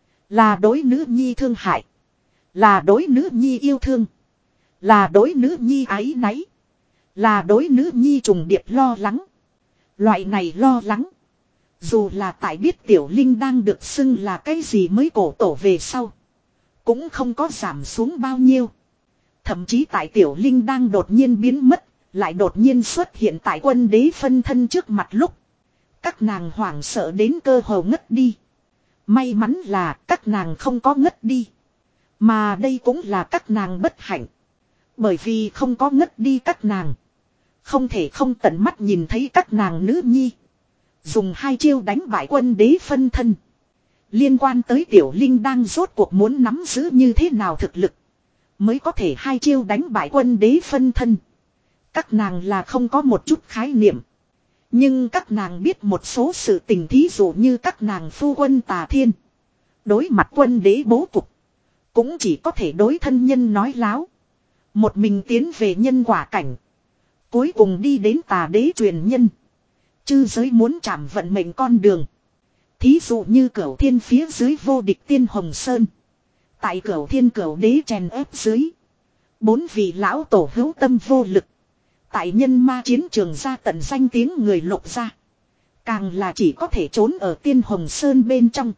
Là đối nữ nhi thương hại. Là đối nữ nhi yêu thương. Là đối nữ nhi áy náy. Là đối nữ nhi trùng điệp lo lắng. Loại này lo lắng. Dù là tại biết Tiểu Linh đang được xưng là cái gì mới cổ tổ về sau. Cũng không có giảm xuống bao nhiêu. Thậm chí tại Tiểu Linh đang đột nhiên biến mất. Lại đột nhiên xuất hiện tại quân đế phân thân trước mặt lúc. Các nàng hoảng sợ đến cơ hồ ngất đi. May mắn là các nàng không có ngất đi. Mà đây cũng là các nàng bất hạnh. Bởi vì không có ngất đi các nàng. Không thể không tận mắt nhìn thấy các nàng nữ nhi. Dùng hai chiêu đánh bại quân đế phân thân. Liên quan tới Tiểu Linh đang rốt cuộc muốn nắm giữ như thế nào thực lực. Mới có thể hai chiêu đánh bại quân đế phân thân. Các nàng là không có một chút khái niệm. Nhưng các nàng biết một số sự tình, thí dụ như các nàng phu quân Tà Thiên. Đối mặt quân đế bố cục. Cũng chỉ có thể đối thân nhân nói láo. Một mình tiến về nhân quả cảnh. Cuối cùng đi đến Tà đế truyền nhân. Chư giới muốn chạm vận mệnh con đường. Thí dụ như Cửu Thiên phía dưới vô địch Tiên Hồng Sơn. Tại Cửu Thiên Cửu Đế chèn ép dưới. Bốn vị lão tổ hữu tâm vô lực. Tại nhân ma chiến trường ra tận danh tiếng người Lục gia. Càng là chỉ có thể trốn ở Tiên Hồng Sơn bên trong.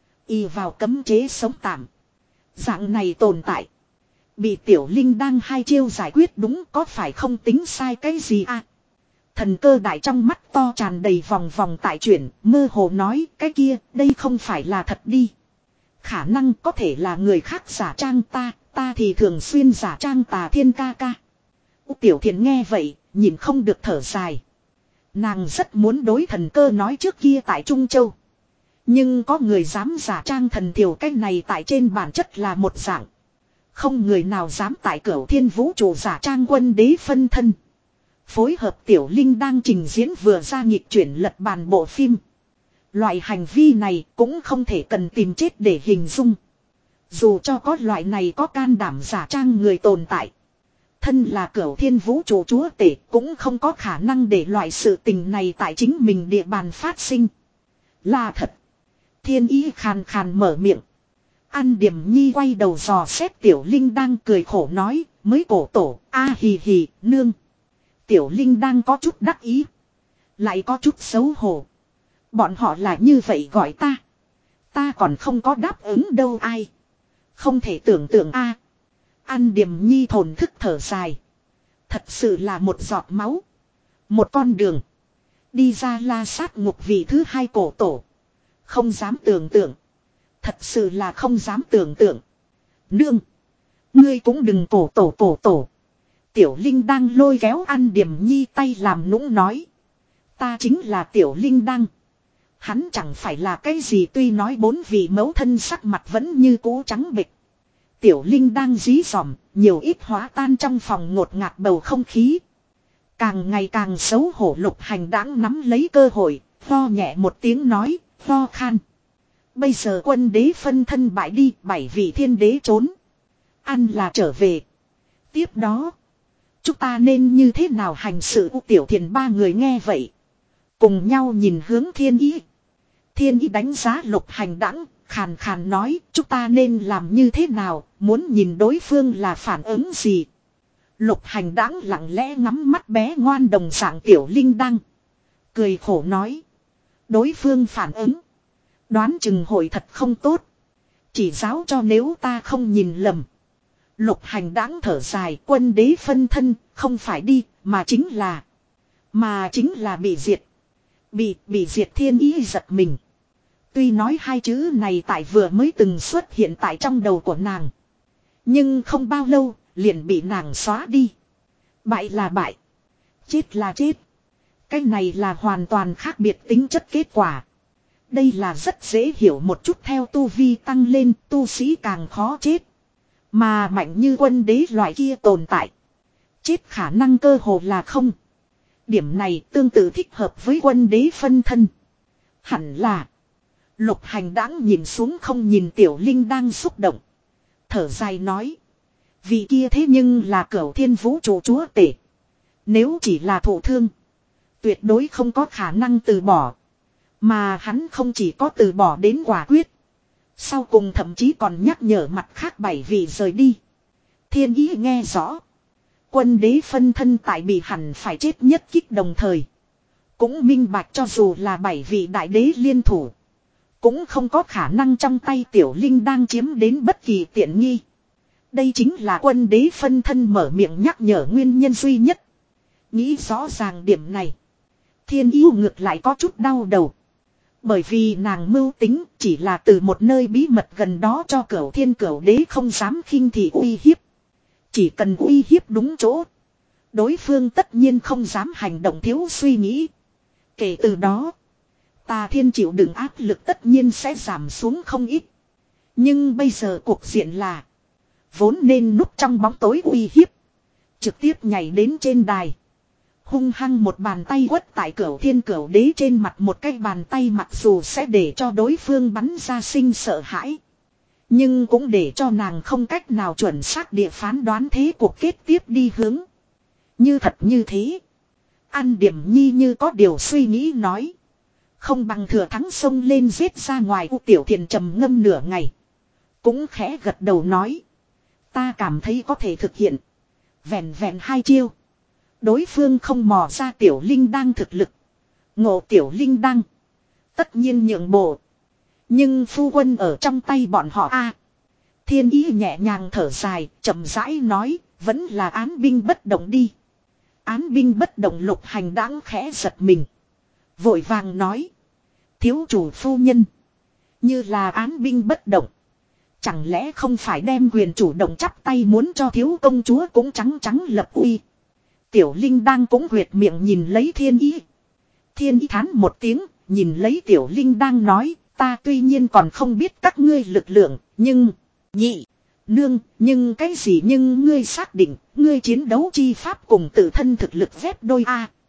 Y vào cấm chế sống tạm. Dạng này tồn tại. Bị Tiểu Linh đang hai chiêu giải quyết đúng có phải không tính sai cái gì à? Thần cơ đại trong mắt to tràn đầy vòng vòng tại chuyển, mơ hồ nói cái kia, đây không phải là thật đi. Khả năng có thể là người khác giả trang ta, ta thì thường xuyên giả trang Tà Thiên ca ca. Tiểu Thiền nghe vậy, nhìn không được thở dài. Nàng rất muốn đối thần cơ nói trước kia tại Trung Châu. Nhưng có người dám giả trang thần thiểu cái này tại trên bản chất là một dạng. Không người nào dám tại Cửu Thiên vũ trụ giả trang quân đế phân thân. Phối hợp Tiểu Linh đang trình diễn vừa ra nghịch chuyển lật bàn bộ phim. Loại hành vi này cũng không thể cần tìm chết để hình dung. Dù cho có loại này có can đảm giả trang người tồn tại. Thân là Cửu Thiên vũ trụ chúa tể cũng không có khả năng để loại sự tình này tại chính mình địa bàn phát sinh. Là thật. Thiên ý khàn khàn mở miệng. An Điềm Nhi quay đầu dò xét Tiểu Linh đang cười khổ nói, mới cổ tổ, a hì hì, nương. Tiểu Linh đang có chút đắc ý. Lại có chút xấu hổ. Bọn họ là như vậy gọi ta. Ta còn không có đáp ứng đâu ai. Không thể tưởng tượng a. An Điềm Nhi thổn thức thở dài. Thật sự là một giọt máu. Một con đường. Đi ra la sát ngục vị thứ hai cổ tổ. Không dám tưởng tượng. Thật sự là không dám tưởng tượng. Nương. Ngươi cũng đừng cổ tổ cổ tổ. Tiểu Linh đang lôi kéo An Điềm Nhi tay làm nũng nói. Ta chính là Tiểu Linh đang. Hắn chẳng phải là cái gì, tuy nói bốn vị mẫu thân sắc mặt vẫn như cũ trắng bệch. Tiểu Linh đang dí dỏm, nhiều ít hóa tan trong phòng ngột ngạt bầu không khí. Càng ngày càng xấu hổ Lục Hành Đãng nắm lấy cơ hội, ho nhẹ một tiếng nói, ho khan. Bây giờ quân đế phân thân bại đi, bảy vị thiên đế trốn. Ăn là trở về. Tiếp đó, chúng ta nên như thế nào hành sự? U Tiểu Thiền ba người nghe vậy, cùng nhau nhìn hướng Thiên Ý. Thiên Ý đánh giá Lục Hành Đãng, khàn khàn nói, chúng ta nên làm như thế nào, muốn nhìn đối phương là phản ứng gì. Lục Hành Đãng lặng lẽ ngắm mắt bé ngoan đồng dạng Tiểu Linh Đăng, cười khổ nói, đối phương phản ứng, đoán chừng hội thật không tốt. Chỉ giáo cho nếu ta không nhìn lầm. Lục Hành Đãng thở dài, quân đế phân thân, không phải đi, mà chính là, mà chính là bị diệt. Bị, bị diệt. Thiên Ý giật mình. Tuy nói hai chữ này tại vừa mới từng xuất hiện tại trong đầu của nàng. Nhưng không bao lâu, liền bị nàng xóa đi. Bại là bại. Chết là chết. Cái này là hoàn toàn khác biệt tính chất kết quả. Đây là rất dễ hiểu một chút, theo tu vi tăng lên, tu sĩ càng khó chết. Mà mạnh như quân đế loại kia tồn tại, chết khả năng cơ hồ là không. Điểm này tương tự thích hợp với quân đế phân thân. Hẳn là. Lục Hành Đãng nhìn xuống không nhìn Tiểu Linh đang xúc động. Thở dài nói. Vị kia thế nhưng là Cửu Thiên Vũ Trụ chúa tể. Nếu chỉ là thụ thương, tuyệt đối không có khả năng từ bỏ. Mà hắn không chỉ có từ bỏ đến quả quyết, sau cùng thậm chí còn nhắc nhở mặt khác bảy vị rời đi. Thiên Ý nghe rõ. Quân đế phân thân tại bị hẳn phải chết nhất kích đồng thời, cũng minh bạch cho dù là bảy vị đại đế liên thủ, cũng không có khả năng trong tay Tiểu Linh đang chiếm đến bất kỳ tiện nghi. Đây chính là quân đế phân thân mở miệng nhắc nhở nguyên nhân duy nhất. Nghĩ rõ ràng điểm này, Thiên Ý ngược lại có chút đau đầu. Bởi vì nàng mưu tính chỉ là từ một nơi bí mật gần đó cho Cửu Thiên Cửu Đế không dám khinh thị uy hiếp. Chỉ cần uy hiếp đúng chỗ, đối phương tất nhiên không dám hành động thiếu suy nghĩ. Kể từ đó, Tà Thiên chịu đựng áp lực tất nhiên sẽ giảm xuống không ít. Nhưng bây giờ cuộc diện là, vốn nên núp trong bóng tối uy hiếp, trực tiếp nhảy đến trên đài, hung hăng một bàn tay quất tại Cửu Thiên Cửu Đế trên mặt. Một cái bàn tay mặc dù sẽ để cho đối phương bắn ra sinh sợ hãi, nhưng cũng để cho nàng không cách nào chuẩn xác địa phán đoán thế cuộc kết tiếp đi hướng. Như thật như thế, An Điểm Nhi như có điều suy nghĩ nói, không bằng thừa thắng xông lên giết ra ngoài. U Tiểu Thiền trầm ngâm nửa ngày, cũng khẽ gật đầu nói, ta cảm thấy có thể thực hiện. Vẹn vẹn hai chiêu, đối phương không mò ra Tiểu Linh đang thực lực, ngộ Tiểu Linh đang tất nhiên nhượng bộ. Nhưng phu quân ở trong tay bọn họ a. Thiên Ý nhẹ nhàng thở dài, chậm rãi nói, vẫn là án binh bất động đi. Án binh bất động. Lục Hành Đãng khẽ giật mình, vội vàng nói, thiếu chủ phu nhân, như là án binh bất động, chẳng lẽ không phải đem quyền chủ động chắp tay muốn cho thiếu công chúa cũng trắng trắng lập uy. Tiểu Linh đang cũng huyệt miệng nhìn lấy Thiên Ý. Thiên Ý thán một tiếng, nhìn lấy Tiểu Linh đang nói, ta tuy nhiên còn không biết các ngươi lực lượng, nhưng, nhị, nương, nhưng cái gì nhưng ngươi xác định, ngươi chiến đấu chi pháp cùng tự thân thực lực phép đôi a.